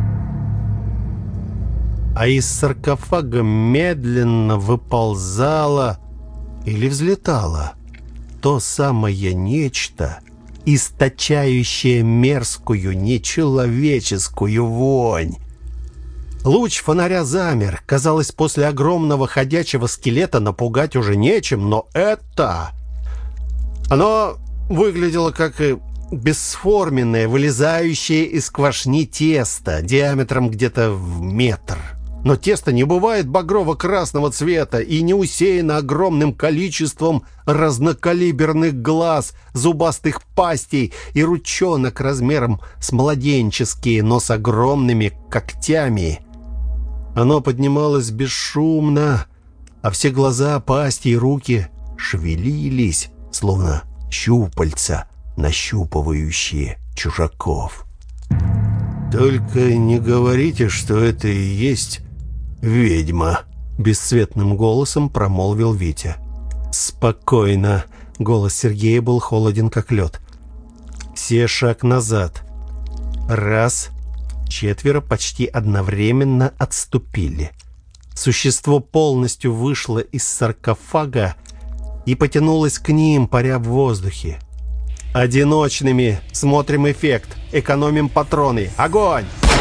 А из саркофага медленно выползало или взлетало то самое нечто, источающее мерзкую, нечеловеческую вонь. Луч фонаря замер. Казалось, после огромного ходячего скелета напугать уже нечем, но это... Оно выглядело как бесформенное, вылезающее из квашни тесто, диаметром где-то в метр. Но тесто не бывает багрово-красного цвета и не усеяно огромным количеством разнокалиберных глаз, зубастых пастей и ручонок размером с младенческие, но с огромными когтями. Оно поднималось бесшумно, а все глаза, пасти и руки шевелились, словно щупальца, нащупывающие чужаков. «Только не говорите, что это и есть ведьма», — бесцветным голосом промолвил Витя. «Спокойно», — голос Сергея был холоден, как лед. «Все шаг назад. Раз». 4 почти одновременно отступили. Существо полностью вышло из саркофага и потянулась к ним, паря в воздухе. «Одиночными! Смотрим эффект! Экономим патроны! Огонь!»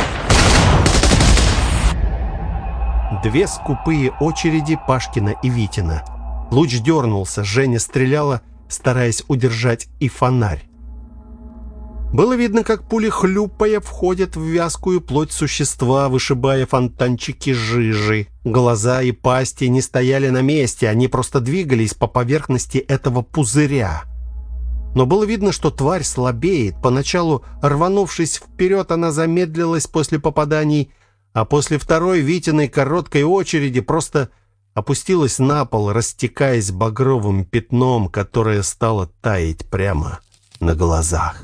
Две скупые очереди Пашкина и Витина. Луч дернулся, Женя стреляла, стараясь удержать и фонарь. Было видно, как пули, хлюпая, входят в вязкую плоть существа, вышибая фонтанчики жижи. Глаза и пасти не стояли на месте, они просто двигались по поверхности этого пузыря. Но было видно, что тварь слабеет. Поначалу, рванувшись вперед, она замедлилась после попаданий, а после второй Витиной короткой очереди просто опустилась на пол, растекаясь багровым пятном, которое стало таять прямо на глазах.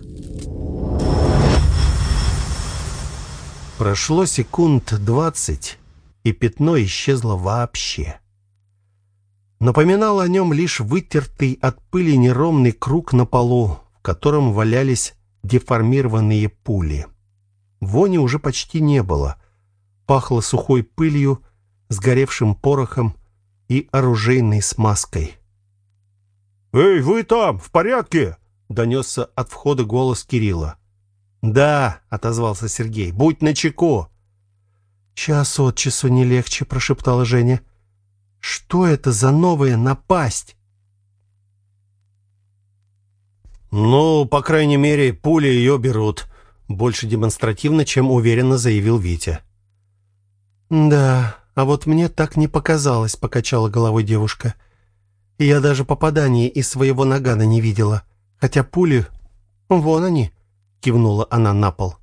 Прошло секунд 20, и пятно исчезло вообще. Напоминал о нем лишь вытертый от пыли неровный круг на полу, в котором валялись деформированные пули. Вони уже почти не было. Пахло сухой пылью, сгоревшим порохом и оружейной смазкой. «Эй, вы там, в порядке?» — донесся от входа голос Кирилла. «Да», — отозвался Сергей, — «будь начеку». «Час от часу не легче», — прошептала Женя. «Что это за новая напасть?» «Ну, по крайней мере, пули ее берут», — больше демонстративно, чем уверенно заявил Витя. «Да, а вот мне так не показалось», — покачала головой девушка. «Я даже попаданий из своего нагана не видела, хотя пули... Вон они», — кивнула она на пол.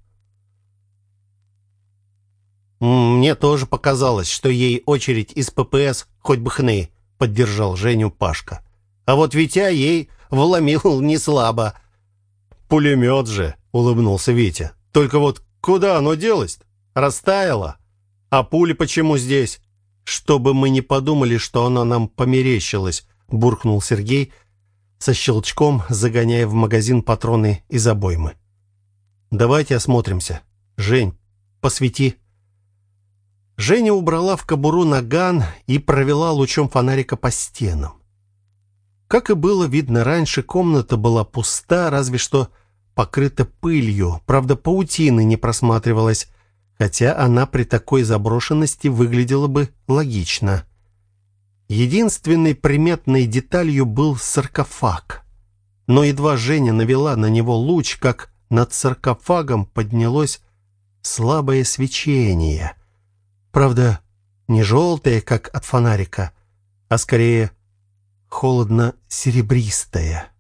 «Мне тоже показалось, что ей очередь из ППС хоть бы хны», — поддержал Женю Пашка. «А вот Витя ей вломил не слабо». «Пулемет же», — улыбнулся Витя. «Только вот куда оно делось-то? Растаяло? А пули почему здесь?» «Чтобы мы не подумали, что оно нам померещилось», — буркнул Сергей, со щелчком загоняя в магазин патроны из обоймы. «Давайте осмотримся. Жень, посвети». Женя убрала в кобуру наган и провела лучом фонарика по стенам. Как и было видно раньше, комната была пуста, разве что покрыта пылью. Правда, паутины не просматривалось, хотя она при такой заброшенности выглядела бы логично. Единственной приметной деталью был саркофаг. Но едва Женя навела на него луч, как над саркофагом поднялось слабое свечение. Правда, не желтое, как от фонарика, а скорее холодно-серебристое.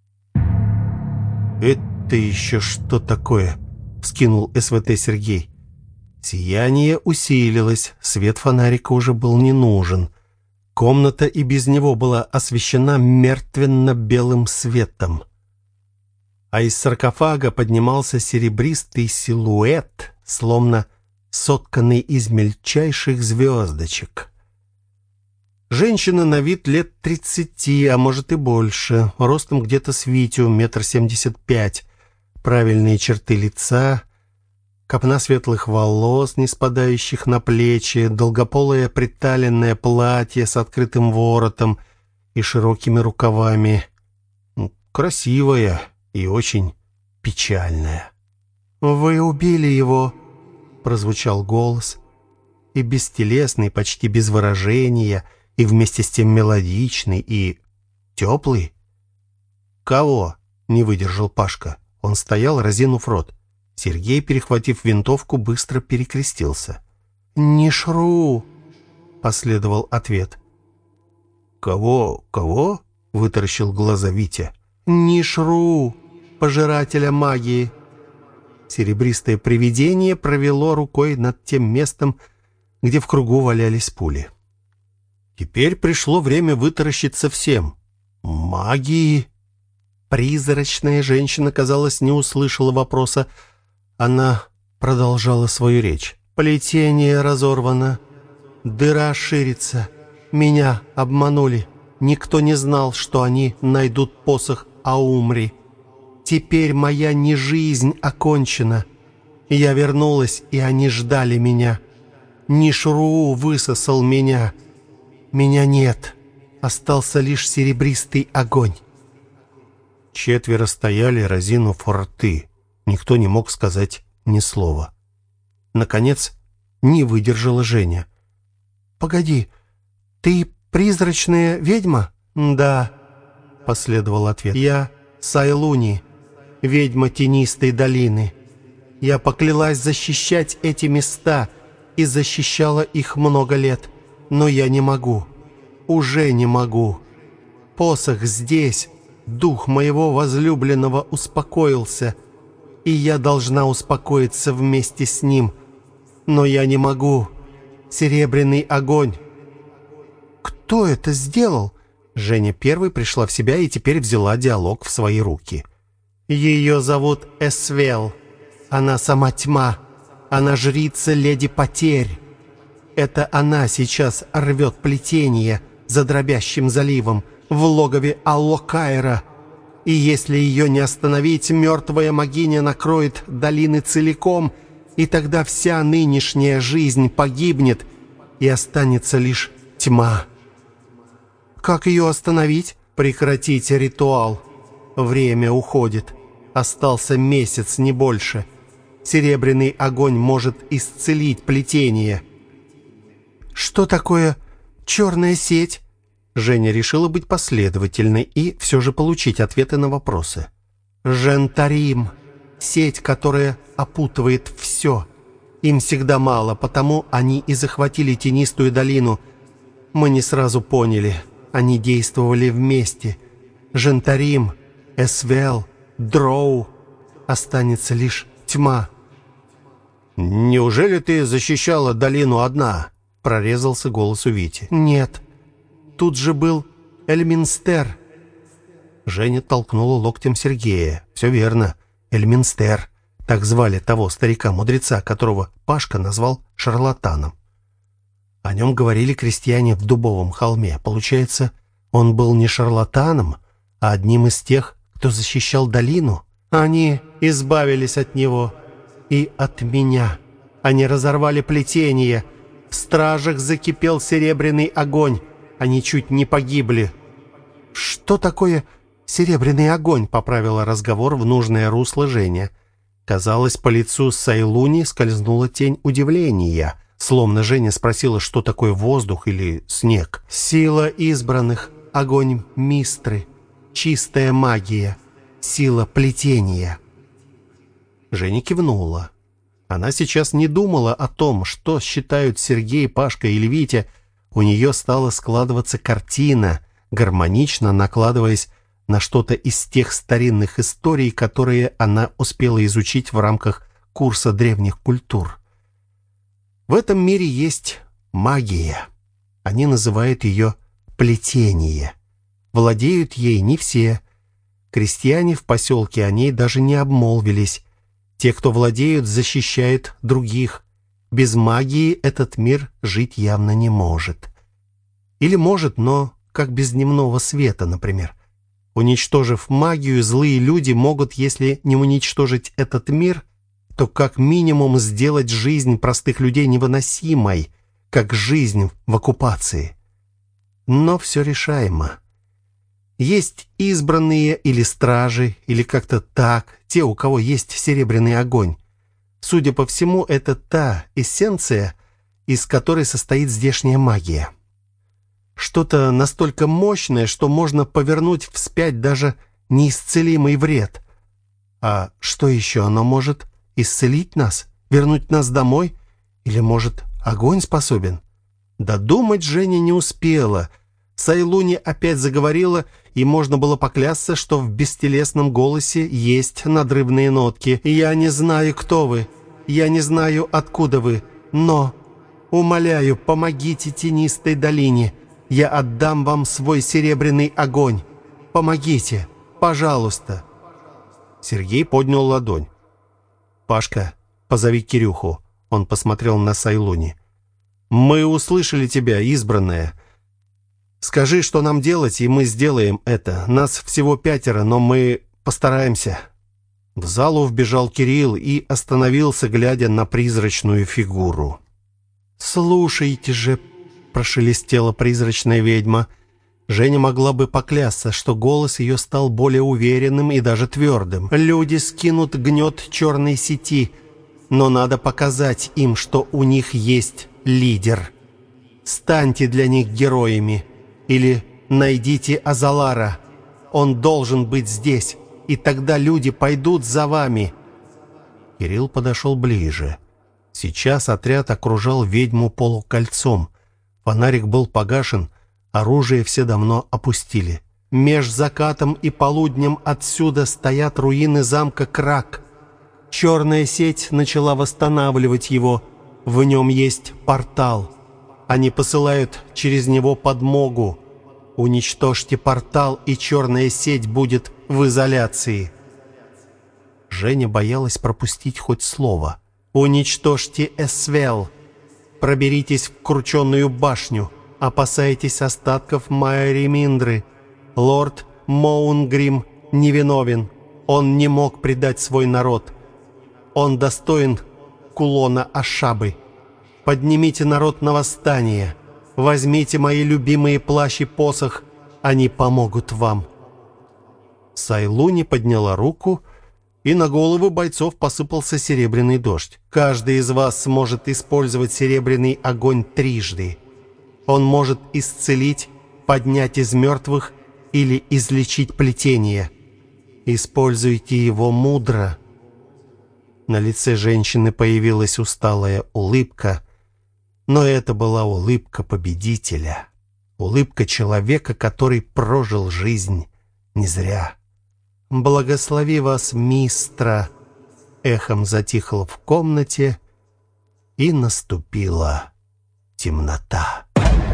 «Это еще что такое?» — вскинул СВТ Сергей. Сияние усилилось, свет фонарика уже был не нужен. Комната и без него была освещена мертвенно-белым светом. А из саркофага поднимался серебристый силуэт, словно сотканный из мельчайших звездочек. Женщина на вид лет 30, а может и больше, ростом где-то с Витю, 1,75 м, правильные черты лица, копна светлых волос, не спадающих на плечи, долгополое приталенное платье с открытым воротом и широкими рукавами. Красивая и очень печальная. «Вы убили его», — прозвучал голос, и бестелесный, почти без выражения, и вместе с тем мелодичный и теплый. «Кого?» — не выдержал Пашка. Он стоял, разинув рот. Сергей, перехватив винтовку, быстро перекрестился. «Нишру!» — последовал ответ. «Кого? Кого?» — вытаращил глаза Витя. «Нишру, пожирателя магии». Серебристое привидение провело рукой над тем местом, где в кругу валялись пули. Теперь пришло время вытаращиться всем. «Магии?» Призрачная женщина, казалось, не услышала вопроса. Она продолжала свою речь. «Плетение разорвано. Дыра ширится. Меня обманули. Никто не знал, что они найдут посох Аумри. Теперь моя не жизнь окончена. Я вернулась, и они ждали меня. Нишруу высосал меня. Меня нет. остался лишь серебристый огонь». Четверо стояли, разинув рты. Никто не мог сказать ни слова. Наконец, не выдержала Женя. «Погоди, ты призрачная ведьма?» «Да», — последовал ответ. «Я Сайлуни, ведьма Тенистой долины. Я поклялась защищать эти места и защищала их много лет. Но я не могу. Уже не могу. Посох здесь. Дух моего возлюбленного успокоился, и я должна успокоиться вместе с ним. Но я не могу. Серебряный огонь». «Кто это сделал?» Женя первой пришла в себя и теперь взяла диалог в свои руки. «Ее зовут Эсвел. Она сама тьма. Она жрица леди Потерь. Это она сейчас рвет плетение за дробящим заливом в логове Аллокайра. И если ее не остановить, мертвая могиня накроет долины целиком, и тогда вся нынешняя жизнь погибнет, и останется лишь тьма». «Как ее остановить?» «Прекратить ритуал. Время уходит. Остался месяц, не больше. Серебряный огонь может исцелить плетение». «Что такое черная сеть?» Женя решила быть последовательной и все же получить ответы на вопросы. «Жентарим. Сеть, которая опутывает все. Им всегда мало, потому они и захватили Тенистую долину. Мы не сразу поняли. Они действовали вместе. Жентарим, Эсвел, Дроу. Останется лишь тьма». «Неужели ты защищала долину одна?» Прорезался голос у Вити. «Нет. Тут же был Эльминстер». Женя толкнула локтем Сергея. «Все верно. Эльминстер. Так звали того старика-мудреца, которого Пашка назвал шарлатаном. О нем говорили крестьяне в Дубовом холме. Получается, он был не шарлатаном, а одним из тех, кто защищал долину. Они избавились от него и от меня. Они разорвали плетение. В стражах закипел серебряный огонь. Они чуть не погибли». «Что такое серебряный огонь?» — поправила разговор в нужное русло Женя. Казалось, по лицу Сайлуни скользнула тень удивления, словно Женя спросила, что такое воздух или снег. «Сила избранных, огонь Мистры, чистая магия, сила плетения». Женя кивнула. Она сейчас не думала о том, что считают Сергей, Пашка или Витя. У нее стала складываться картина, гармонично накладываясь на что-то из тех старинных историй, которые она успела изучить в рамках курса древних культур. В этом мире есть магия. Они называют ее плетение. Владеют ей не все. Крестьяне в поселке о ней даже не обмолвились. Те, кто владеют, защищают других. Без магии этот мир жить явно не может. Или может, но как без дневного света, например. Уничтожив магию, злые люди могут, если не уничтожить этот мир, то как минимум сделать жизнь простых людей невыносимой, как жизнь в оккупации. Но все решаемо. Есть избранные или стражи, или как-то так, те, у кого есть серебряный огонь. Судя по всему, это та эссенция, из которой состоит здешняя магия. Что-то настолько мощное, что можно повернуть вспять даже неисцелимый вред. А что еще оно может? Исцелить нас? Вернуть нас домой? Или, может, огонь способен? Додумать Женя не успела. Сайлуни опять заговорила, и можно было поклясться, что в бестелесном голосе есть надрывные нотки. «Я не знаю, кто вы. Я не знаю, откуда вы. Но, умоляю, помогите Тенистой долине. Я отдам вам свой серебряный огонь. Помогите, пожалуйста». Сергей поднял ладонь. «Пашка, позови Кирюху». Он посмотрел на Сайлуни. «Мы услышали тебя, избранная. Скажи, что нам делать, и мы сделаем это. Нас всего 5, но мы постараемся». В залу вбежал Кирилл и остановился, глядя на призрачную фигуру. «Слушайте же», — прошелестела призрачная ведьма, Женя могла бы поклясться, что голос ее стал более уверенным и даже твердым. «Люди скинут гнет черной сети, но надо показать им, что у них есть лидер. Станьте для них героями или найдите Азалара. Он должен быть здесь, и тогда люди пойдут за вами». Кирилл подошел ближе. Сейчас отряд окружал ведьму полукольцом. Фонарик был погашен, оружие все давно опустили. Меж закатом и полуднем отсюда стоят руины замка Крак. Черная сеть начала восстанавливать его. В нем есть портал. Они посылают через него подмогу. Уничтожьте портал, и черная сеть будет в изоляции. Женя боялась пропустить хоть слово. «Уничтожьте Эсвел. Проберитесь в крученную башню. Опасайтесь остатков Майри Миндры. Лорд Моунгрим невиновен. Он не мог предать свой народ. Он достоин кулона Ашабы. Поднимите народ на восстание. Возьмите мои любимые плащ и посох. Они помогут вам». Сайлуни подняла руку, и на головы бойцов посыпался серебряный дождь. «Каждый из вас сможет использовать серебряный огонь трижды. Он может исцелить, поднять из мертвых или излечить плетение. Используйте его мудро». На лице женщины появилась усталая улыбка, но это была улыбка победителя. Улыбка человека, который прожил жизнь не зря. «Благослови вас, мистра!» Эхом затихло в комнате, и наступила темнота.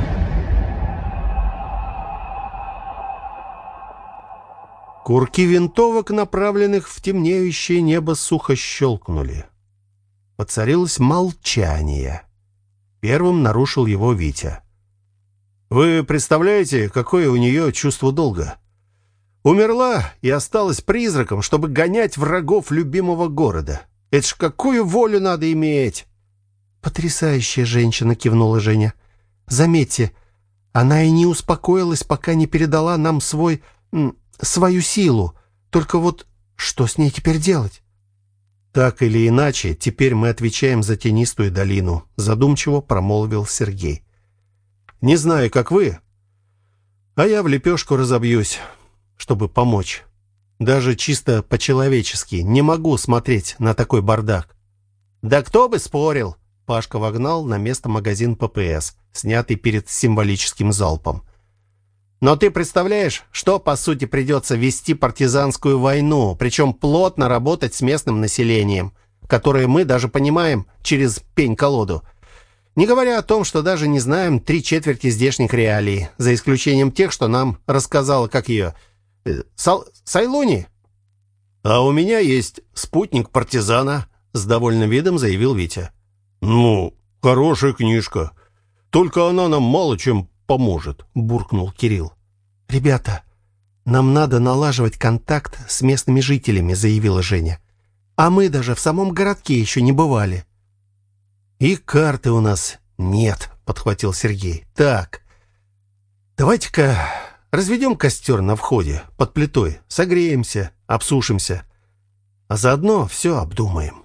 Курки винтовок, направленных в темнеющее небо, сухо щелкнули. Воцарилось молчание. Первым нарушил его Витя. «Вы представляете, какое у нее чувство долга? Умерла и осталась призраком, чтобы гонять врагов любимого города. Это ж какую волю надо иметь!» «Потрясающая женщина», — кивнула Женя. «Заметьте, она и не успокоилась, пока не передала нам свою силу. Только вот что с ней теперь делать?» «Так или иначе, теперь мы отвечаем за тенистую долину», — задумчиво промолвил Сергей. «Не знаю, как вы, а я в лепешку разобьюсь, чтобы помочь. Даже чисто по-человечески не могу смотреть на такой бардак». «Да кто бы спорил!» — Пашка вогнал на место магазин ППС, снятый перед символическим залпом. «Но ты представляешь, что, по сути, придется вести партизанскую войну, причем плотно работать с местным населением, которое мы даже понимаем через пень-колоду. Не говоря о том, что даже не знаем 3/4 здешних реалий, за исключением тех, что нам рассказала, как ее... Сайлуни?» «А у меня есть спутник партизана», — с довольным видом заявил Витя. «Ну, хорошая книжка. Только она нам мало чем поможет», — буркнул Кирилл. «Ребята, нам надо налаживать контакт с местными жителями», — заявила Женя. «А мы даже в самом городке еще не бывали». «И карты у нас нет», — подхватил Сергей. «Так, давайте-ка разведем костер на входе, под плитой, согреемся, обсушимся, а заодно все обдумаем».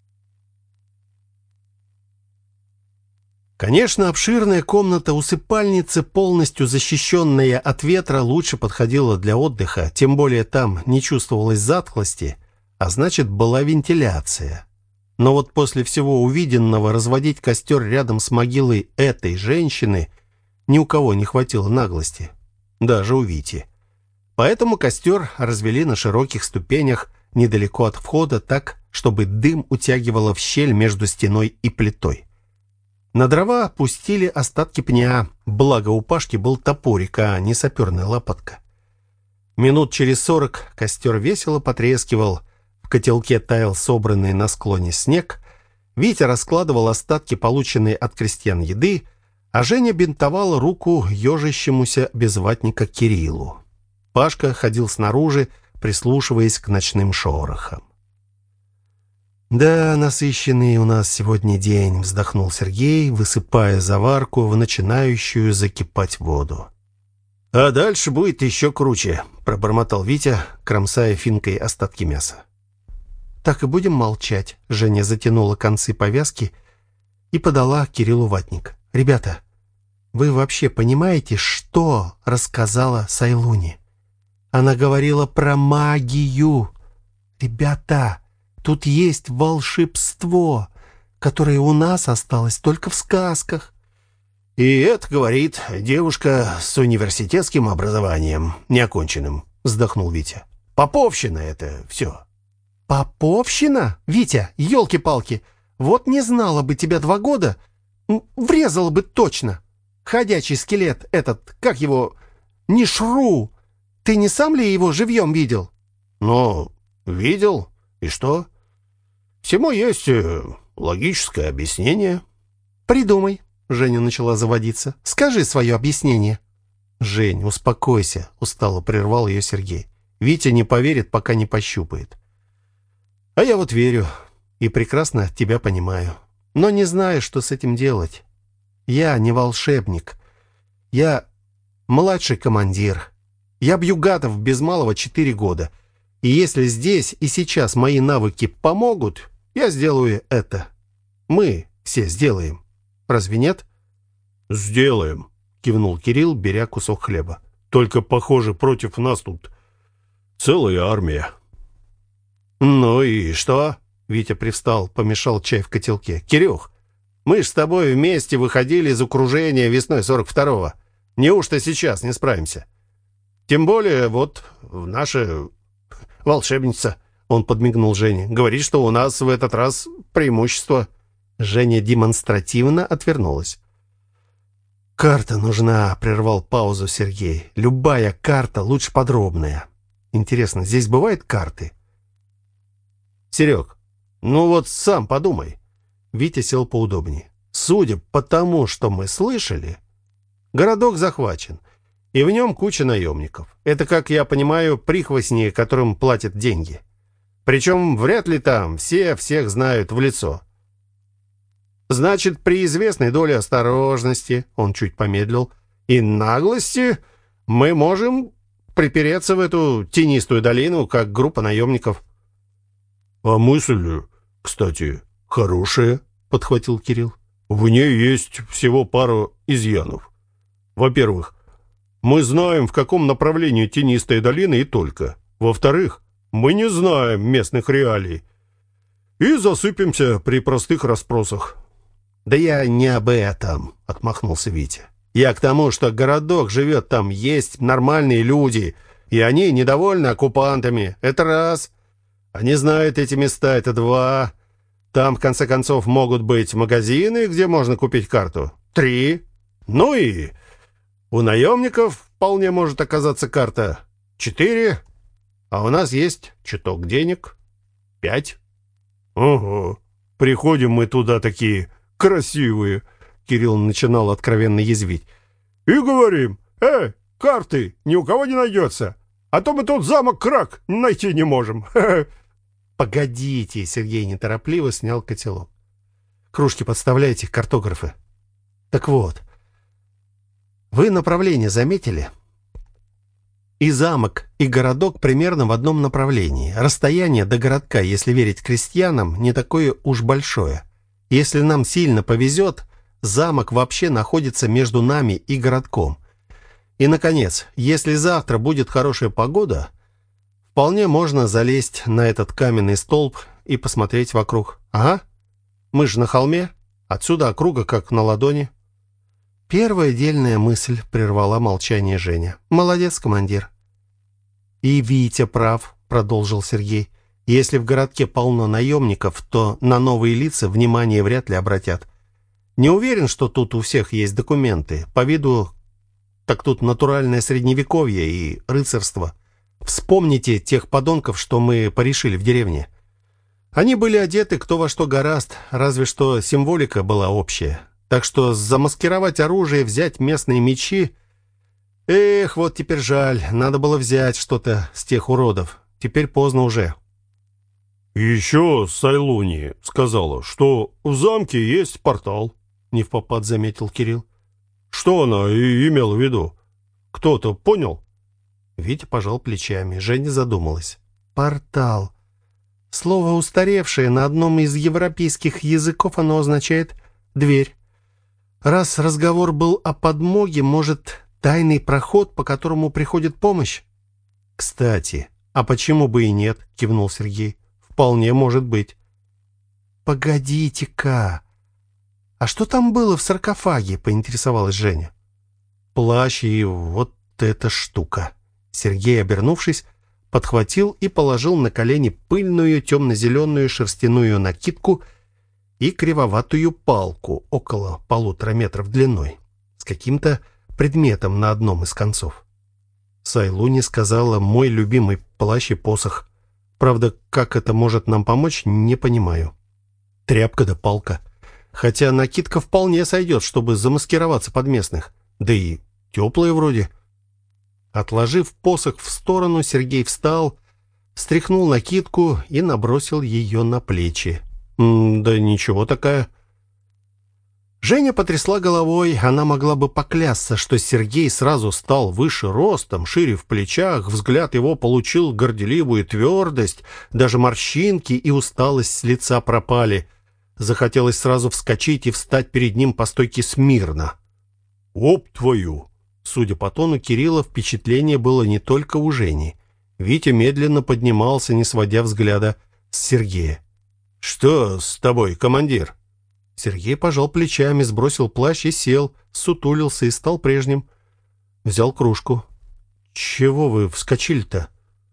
Конечно, обширная комната усыпальницы, полностью защищенная от ветра, лучше подходила для отдыха, тем более там не чувствовалось затхлости, а значит, была вентиляция. Но вот после всего увиденного разводить костер рядом с могилой этой женщины ни у кого не хватило наглости, даже у Вити. Поэтому костер развели на широких ступенях недалеко от входа так, чтобы дым утягивало в щель между стеной и плитой. На дрова пустили остатки пня, благо у Пашки был топорик, а не саперная лопатка. Минут через 40 костер весело потрескивал, в котелке таял собранный на склоне снег, Витя раскладывал остатки полученной от крестьян еды, а Женя бинтовала руку ежащемуся без ватника Кириллу. Пашка ходил снаружи, прислушиваясь к ночным шорохам. «Да, насыщенный у нас сегодня день», — вздохнул Сергей, высыпая заварку в начинающую закипать воду. «А дальше будет еще круче», — пробормотал Витя, кромсая финкой остатки мяса. «Так и будем молчать», — Женя затянула концы повязки и подала Кириллу ватник. «Ребята, вы вообще понимаете, что рассказала Сайлуни? Она говорила про магию. Ребята, тут есть волшебство, которое у нас осталось только в сказках». «И это, говорит, девушка с университетским образованием, неоконченным», — вздохнул Витя. «Поповщина это все». «Поповщина? Витя, елки-палки, вот не знала бы тебя 2 года, врезала бы точно. Ходячий скелет этот, как его, Нишру, ты не сам ли его живьем видел?» «Ну, видел. И что? Всему есть логическое объяснение». «Придумай». Женя начала заводиться. «Скажи свое объяснение». «Жень, успокойся», — устало прервал ее Сергей. «Витя не поверит, пока не пощупает». «А я вот верю и прекрасно тебя понимаю, но не знаю, что с этим делать. Я не волшебник. Я младший командир. Я бью гадов без малого 4 года. И если здесь и сейчас мои навыки помогут, я сделаю это. Мы все сделаем. Разве нет?» «Сделаем», — кивнул Кирилл, беря кусок хлеба. «Только, похоже, против нас тут целая армия». «Ну и что?» — Витя привстал, помешал чай в котелке. «Кирюх, мы ж с тобой вместе выходили из окружения весной 42-го. Неужто сейчас не справимся? Тем более, вот наша волшебница», — он подмигнул Жене, — «говорит, что у нас в этот раз преимущество». Женя демонстративно отвернулась. «Карта нужна», — прервал паузу Сергей. «Любая карта, лучше подробная. Интересно, здесь бывают карты?» «Серег, ну вот сам подумай». Витя сел поудобнее. «Судя по тому, что мы слышали, городок захвачен, и в нем куча наемников. Это, как я понимаю, прихвостни, которым платят деньги. Причем вряд ли там все всех знают в лицо. Значит, при известной доле осторожности, он чуть помедлил, и наглости, мы можем припереться в эту тенистую долину, как группа наемников». «А мысль, кстати, хорошая», — подхватил Кирилл. «В ней есть всего пару изъянов. Во-первых, мы знаем, в каком направлении тенистая долина и только. Во-вторых, мы не знаем местных реалий и засыпемся при простых расспросах». «Да я не об этом», — отмахнулся Витя. «Я к тому, что городок живет там, есть нормальные люди, и они недовольны оккупантами. Это раз. Они знают эти места, это два. Там, в конце концов, могут быть магазины, где можно купить карту. 3. Ну и у наемников вполне может оказаться карта. 4. А у нас есть чуток денег. 5. «Ого, приходим мы туда такие красивые», — Кирилл начинал откровенно язвить. «И говорим: карты ни у кого не найдется, а то мы тут замок Крак найти не можем». «Погодите», — Сергей неторопливо снял котелок. «Кружки подставляйте, картографы. Так вот, вы направление заметили? И замок, и городок примерно в одном направлении. Расстояние до городка, если верить крестьянам, не такое уж большое. Если нам сильно повезет, замок вообще находится между нами и городком. И, наконец, если завтра будет хорошая погода, вполне можно залезть на этот каменный столб и посмотреть вокруг. Ага, мы же на холме, отсюда округа как на ладони». «Первая дельная мысль», — прервала молчание Женя. «Молодец, командир». «И Витя прав», — продолжил Сергей. «Если в городке полно наемников, то на новые лица внимание вряд ли обратят. Не уверен, что тут у всех есть документы. По виду, так тут натуральное средневековье и рыцарство. Вспомните тех подонков, что мы порешили в деревне. Они были одеты кто во что горазд, разве что символика была общая. Так что замаскировать оружие, взять местные мечи... Эх, вот теперь жаль, надо было взять что-то с тех уродов. Теперь поздно уже». «Еще Сайлуни сказала, что в замке есть портал», — невпопад заметил Кирилл. «Что она и имела в виду? кто-то, понял?» Витя пожал плечами. Женя задумалась. «Портал. Слово устаревшее, на одном из европейских языков оно означает «дверь». Раз разговор был о подмоге, может, тайный проход, по которому приходит помощь?» «Кстати, а почему бы и нет?» — кивнул Сергей. «Вполне может быть». «Погодите-ка, а что там было в саркофаге?» — поинтересовалась Женя. «Плащ и вот эта штука». Сергей, обернувшись, подхватил и положил на колени пыльную темно-зеленую шерстяную накидку и кривоватую палку около 1,5 метра длиной с каким-то предметом на одном из концов. Сайлуни сказала: «Мой любимый плащ и посох. Правда, как это может нам помочь, не понимаю. Тряпка да палка. Хотя накидка вполне сойдет, чтобы замаскироваться под местных. Да и теплая вроде». Отложив посох в сторону, Сергей встал, встряхнул накидку и набросил ее на плечи. «Да ничего такая». Женя потрясла головой. Она могла бы поклясться, что Сергей сразу стал выше ростом, шире в плечах, взгляд его получил горделивую твердость, даже морщинки и усталость с лица пропали. Захотелось сразу вскочить и встать перед ним по стойке смирно. «Оп твою!» Судя по тону Кирилла, впечатление было не только у Жени. Витя медленно поднимался, не сводя взгляда с Сергея. «Что с тобой, командир?» Сергей пожал плечами, сбросил плащ и сел, сутулился и стал прежним. Взял кружку. «Чего вы вскочили-то?»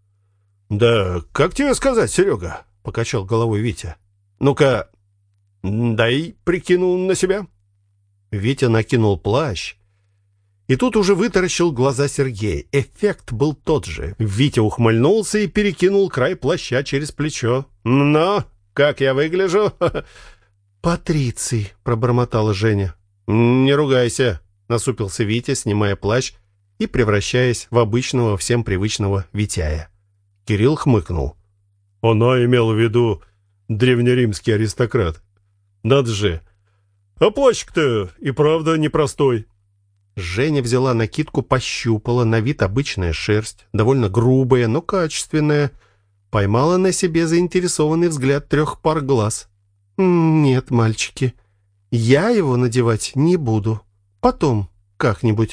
«Да как тебе сказать, Серега?» — покачал головой Витя. «Ну-ка, дай прикину на себя». Витя накинул плащ. И тут уже вытаращил глаза Сергей. Эффект был тот же. Витя ухмыльнулся и перекинул край плаща через плечо. «Ну, как я выгляжу?» «Патриций», — пробормотала Женя. «Не ругайся», — насупился Витя, снимая плащ и превращаясь в обычного, всем привычного Витяя. Кирилл хмыкнул. «Она имела в виду древнеримский аристократ. Надо же. А плащик-то и правда непростой». Женя взяла накидку, пощупала, на вид обычная шерсть, довольно грубая, но качественная. Поймала на себе заинтересованный взгляд 3 пар глаз. «Нет, мальчики, я его надевать не буду. Потом как-нибудь».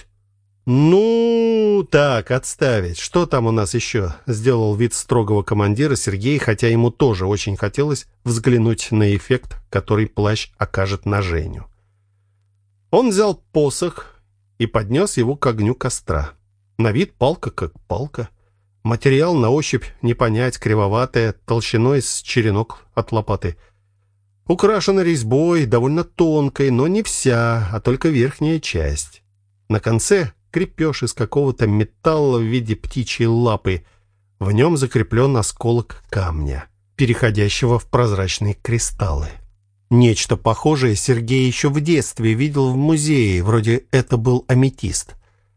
«Ну, так, отставить. Что там у нас еще?» Сделал вид строгого командира Сергей, хотя ему тоже очень хотелось взглянуть на эффект, который плащ окажет на Женю. Он взял посох и поднес его к огню костра. На вид палка как палка. Материал на ощупь не понять, кривоватая, толщиной с черенок от лопаты. Украшена резьбой, довольно тонкой, но не вся, а только верхняя часть. На конце крепеж из какого-то металла в виде птичьей лапы. В нем закреплен осколок камня, переходящего в прозрачные кристаллы. Нечто похожее Сергей еще в детстве видел в музее, вроде это был аметист.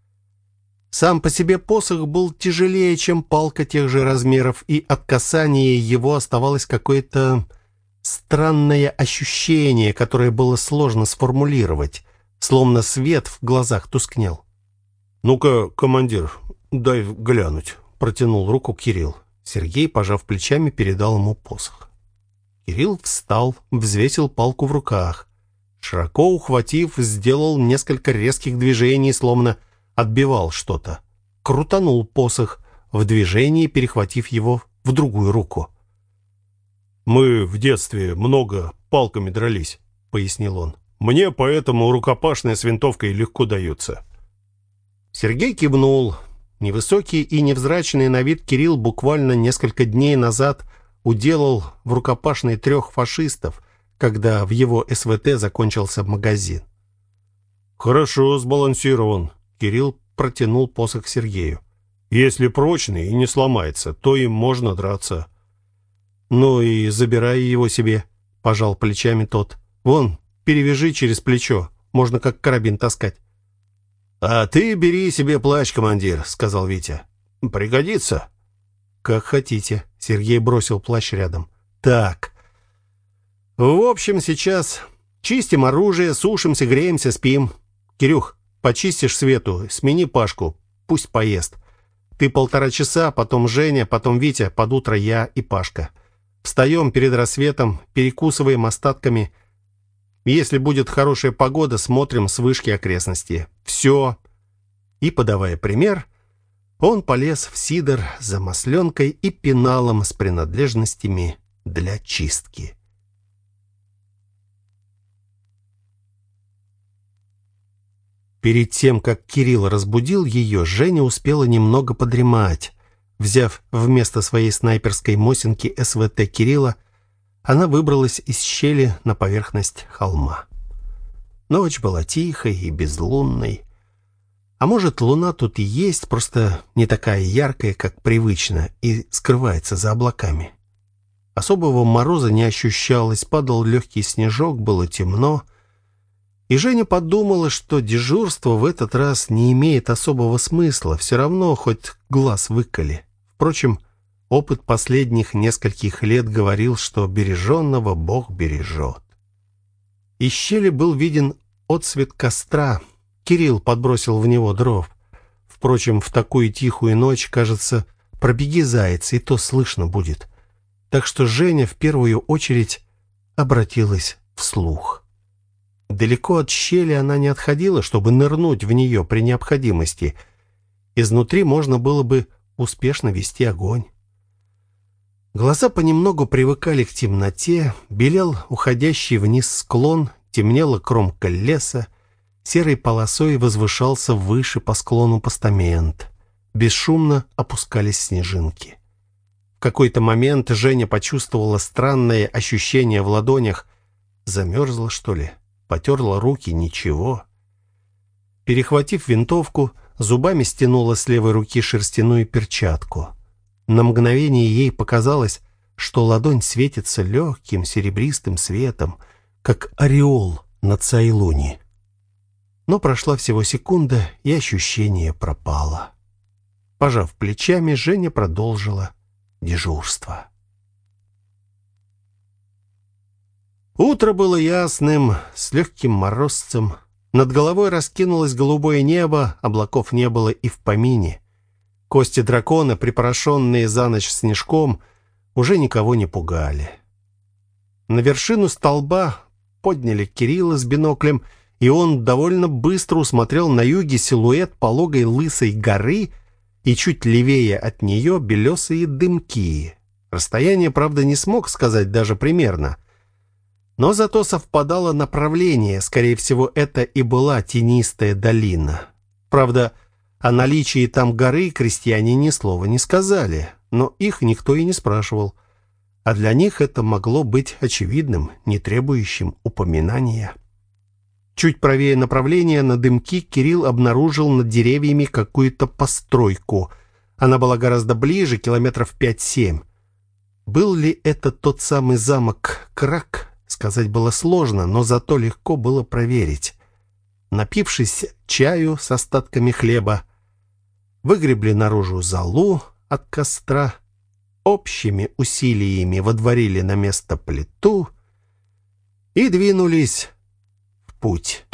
Сам по себе посох был тяжелее, чем палка тех же размеров, и от касания его оставалось какое-то странное ощущение, которое было сложно сформулировать, словно свет в глазах тускнел. «Ну-ка, командир, дай глянуть», — протянул руку Кирилл. Сергей, пожав плечами, передал ему посох. Кирилл встал, взвесил палку в руках. Широко ухватив, сделал несколько резких движений, словно отбивал что-то. Крутанул посох, в движении перехватив его в другую руку. «Мы в детстве много палками дрались», — пояснил он. «Мне поэтому рукопашная с винтовкой легко дается». Сергей кивнул. Невысокий и невзрачный на вид Кирилл буквально несколько дней назад уделал в рукопашной 3 фашистов, когда в его СВТ закончился магазин. «Хорошо сбалансирован», — Кирилл протянул посох Сергею. «Если прочный и не сломается, то им можно драться». «Ну и забирай его себе», — пожал плечами тот. «Вон, перевяжи через плечо, можно как карабин таскать». «А ты бери себе плащ, командир», — сказал Витя. «Пригодится». «Как хотите», — Сергей бросил плащ рядом. «Так. В общем, сейчас чистим оружие, сушимся, греемся, спим. Кирюх, почистишь Свету, смени Пашку. пусть поест. Ты 1,5 часа, потом Женя, потом Витя, под утро я и Пашка. Встаем перед рассветом, перекусываем остатками. Если будет хорошая погода, смотрим с вышки окрестности. Все. И, подавая пример, он полез в сидр за масленкой и пеналом с принадлежностями для чистки. Перед тем, как Кирилл разбудил ее, Женя успела немного подремать. Взяв вместо своей снайперской Мосинки СВТ Кирилла, она выбралась из щели на поверхность холма. Ночь была тихой и безлунной. А может, луна тут и есть, просто не такая яркая, как привычно, и скрывается за облаками. Особого мороза не ощущалось, падал легкий снежок, было темно. И Женя подумала, что дежурство в этот раз не имеет особого смысла, все равно хоть глаз выколи. Впрочем, опыт последних нескольких лет говорил, что береженного Бог бережет. Из щели был виден отсвет костра. Кирилл подбросил в него дров. Впрочем, в такую тихую ночь, кажется, пробеги заяц, и то слышно будет. Так что Женя в первую очередь обратилась вслух. Далеко от щели она не отходила, чтобы нырнуть в нее при необходимости. Изнутри можно было бы успешно вести огонь. Глаза понемногу привыкали к темноте, белел уходящий вниз склон, темнела кромка леса, серой полосой возвышался выше по склону постамент. Бесшумно опускались снежинки. В какой-то момент Женя почувствовала странное ощущение в ладонях. Замерзла, что ли? Потерла руки, ничего. Перехватив винтовку, зубами стянула с левой руки шерстяную перчатку. На мгновение ей показалось, что ладонь светится легким серебристым светом, как ореол над Цайлуни. Но прошла всего секунда, и ощущение пропало. Пожав плечами, Женя продолжила дежурство. Утро было ясным, с легким морозцем. Над головой раскинулось голубое небо, облаков не было и в помине. Кости дракона, припорошенные за ночь снежком, уже никого не пугали. На вершину столба подняли Кирилла с биноклем, и он довольно быстро усмотрел на юге силуэт пологой лысой горы и чуть левее от нее белесые дымки. Расстояние, правда, не смог сказать даже примерно. Но зато совпадало направление, скорее всего, это и была тенистая долина. Правда, о наличии там горы крестьяне ни слова не сказали, но их никто и не спрашивал. А для них это могло быть очевидным, не требующим упоминания. Чуть правее направления на дымки Кирилл обнаружил над деревьями какую-то постройку. Она была гораздо ближе, километров 5-7. Был ли это тот самый замок Крак? Сказать было сложно, но зато легко было проверить. Напившись чаю с остатками хлеба, выгребли наружу золу от костра, общими усилиями водворили на место плиту и двинулись в путь.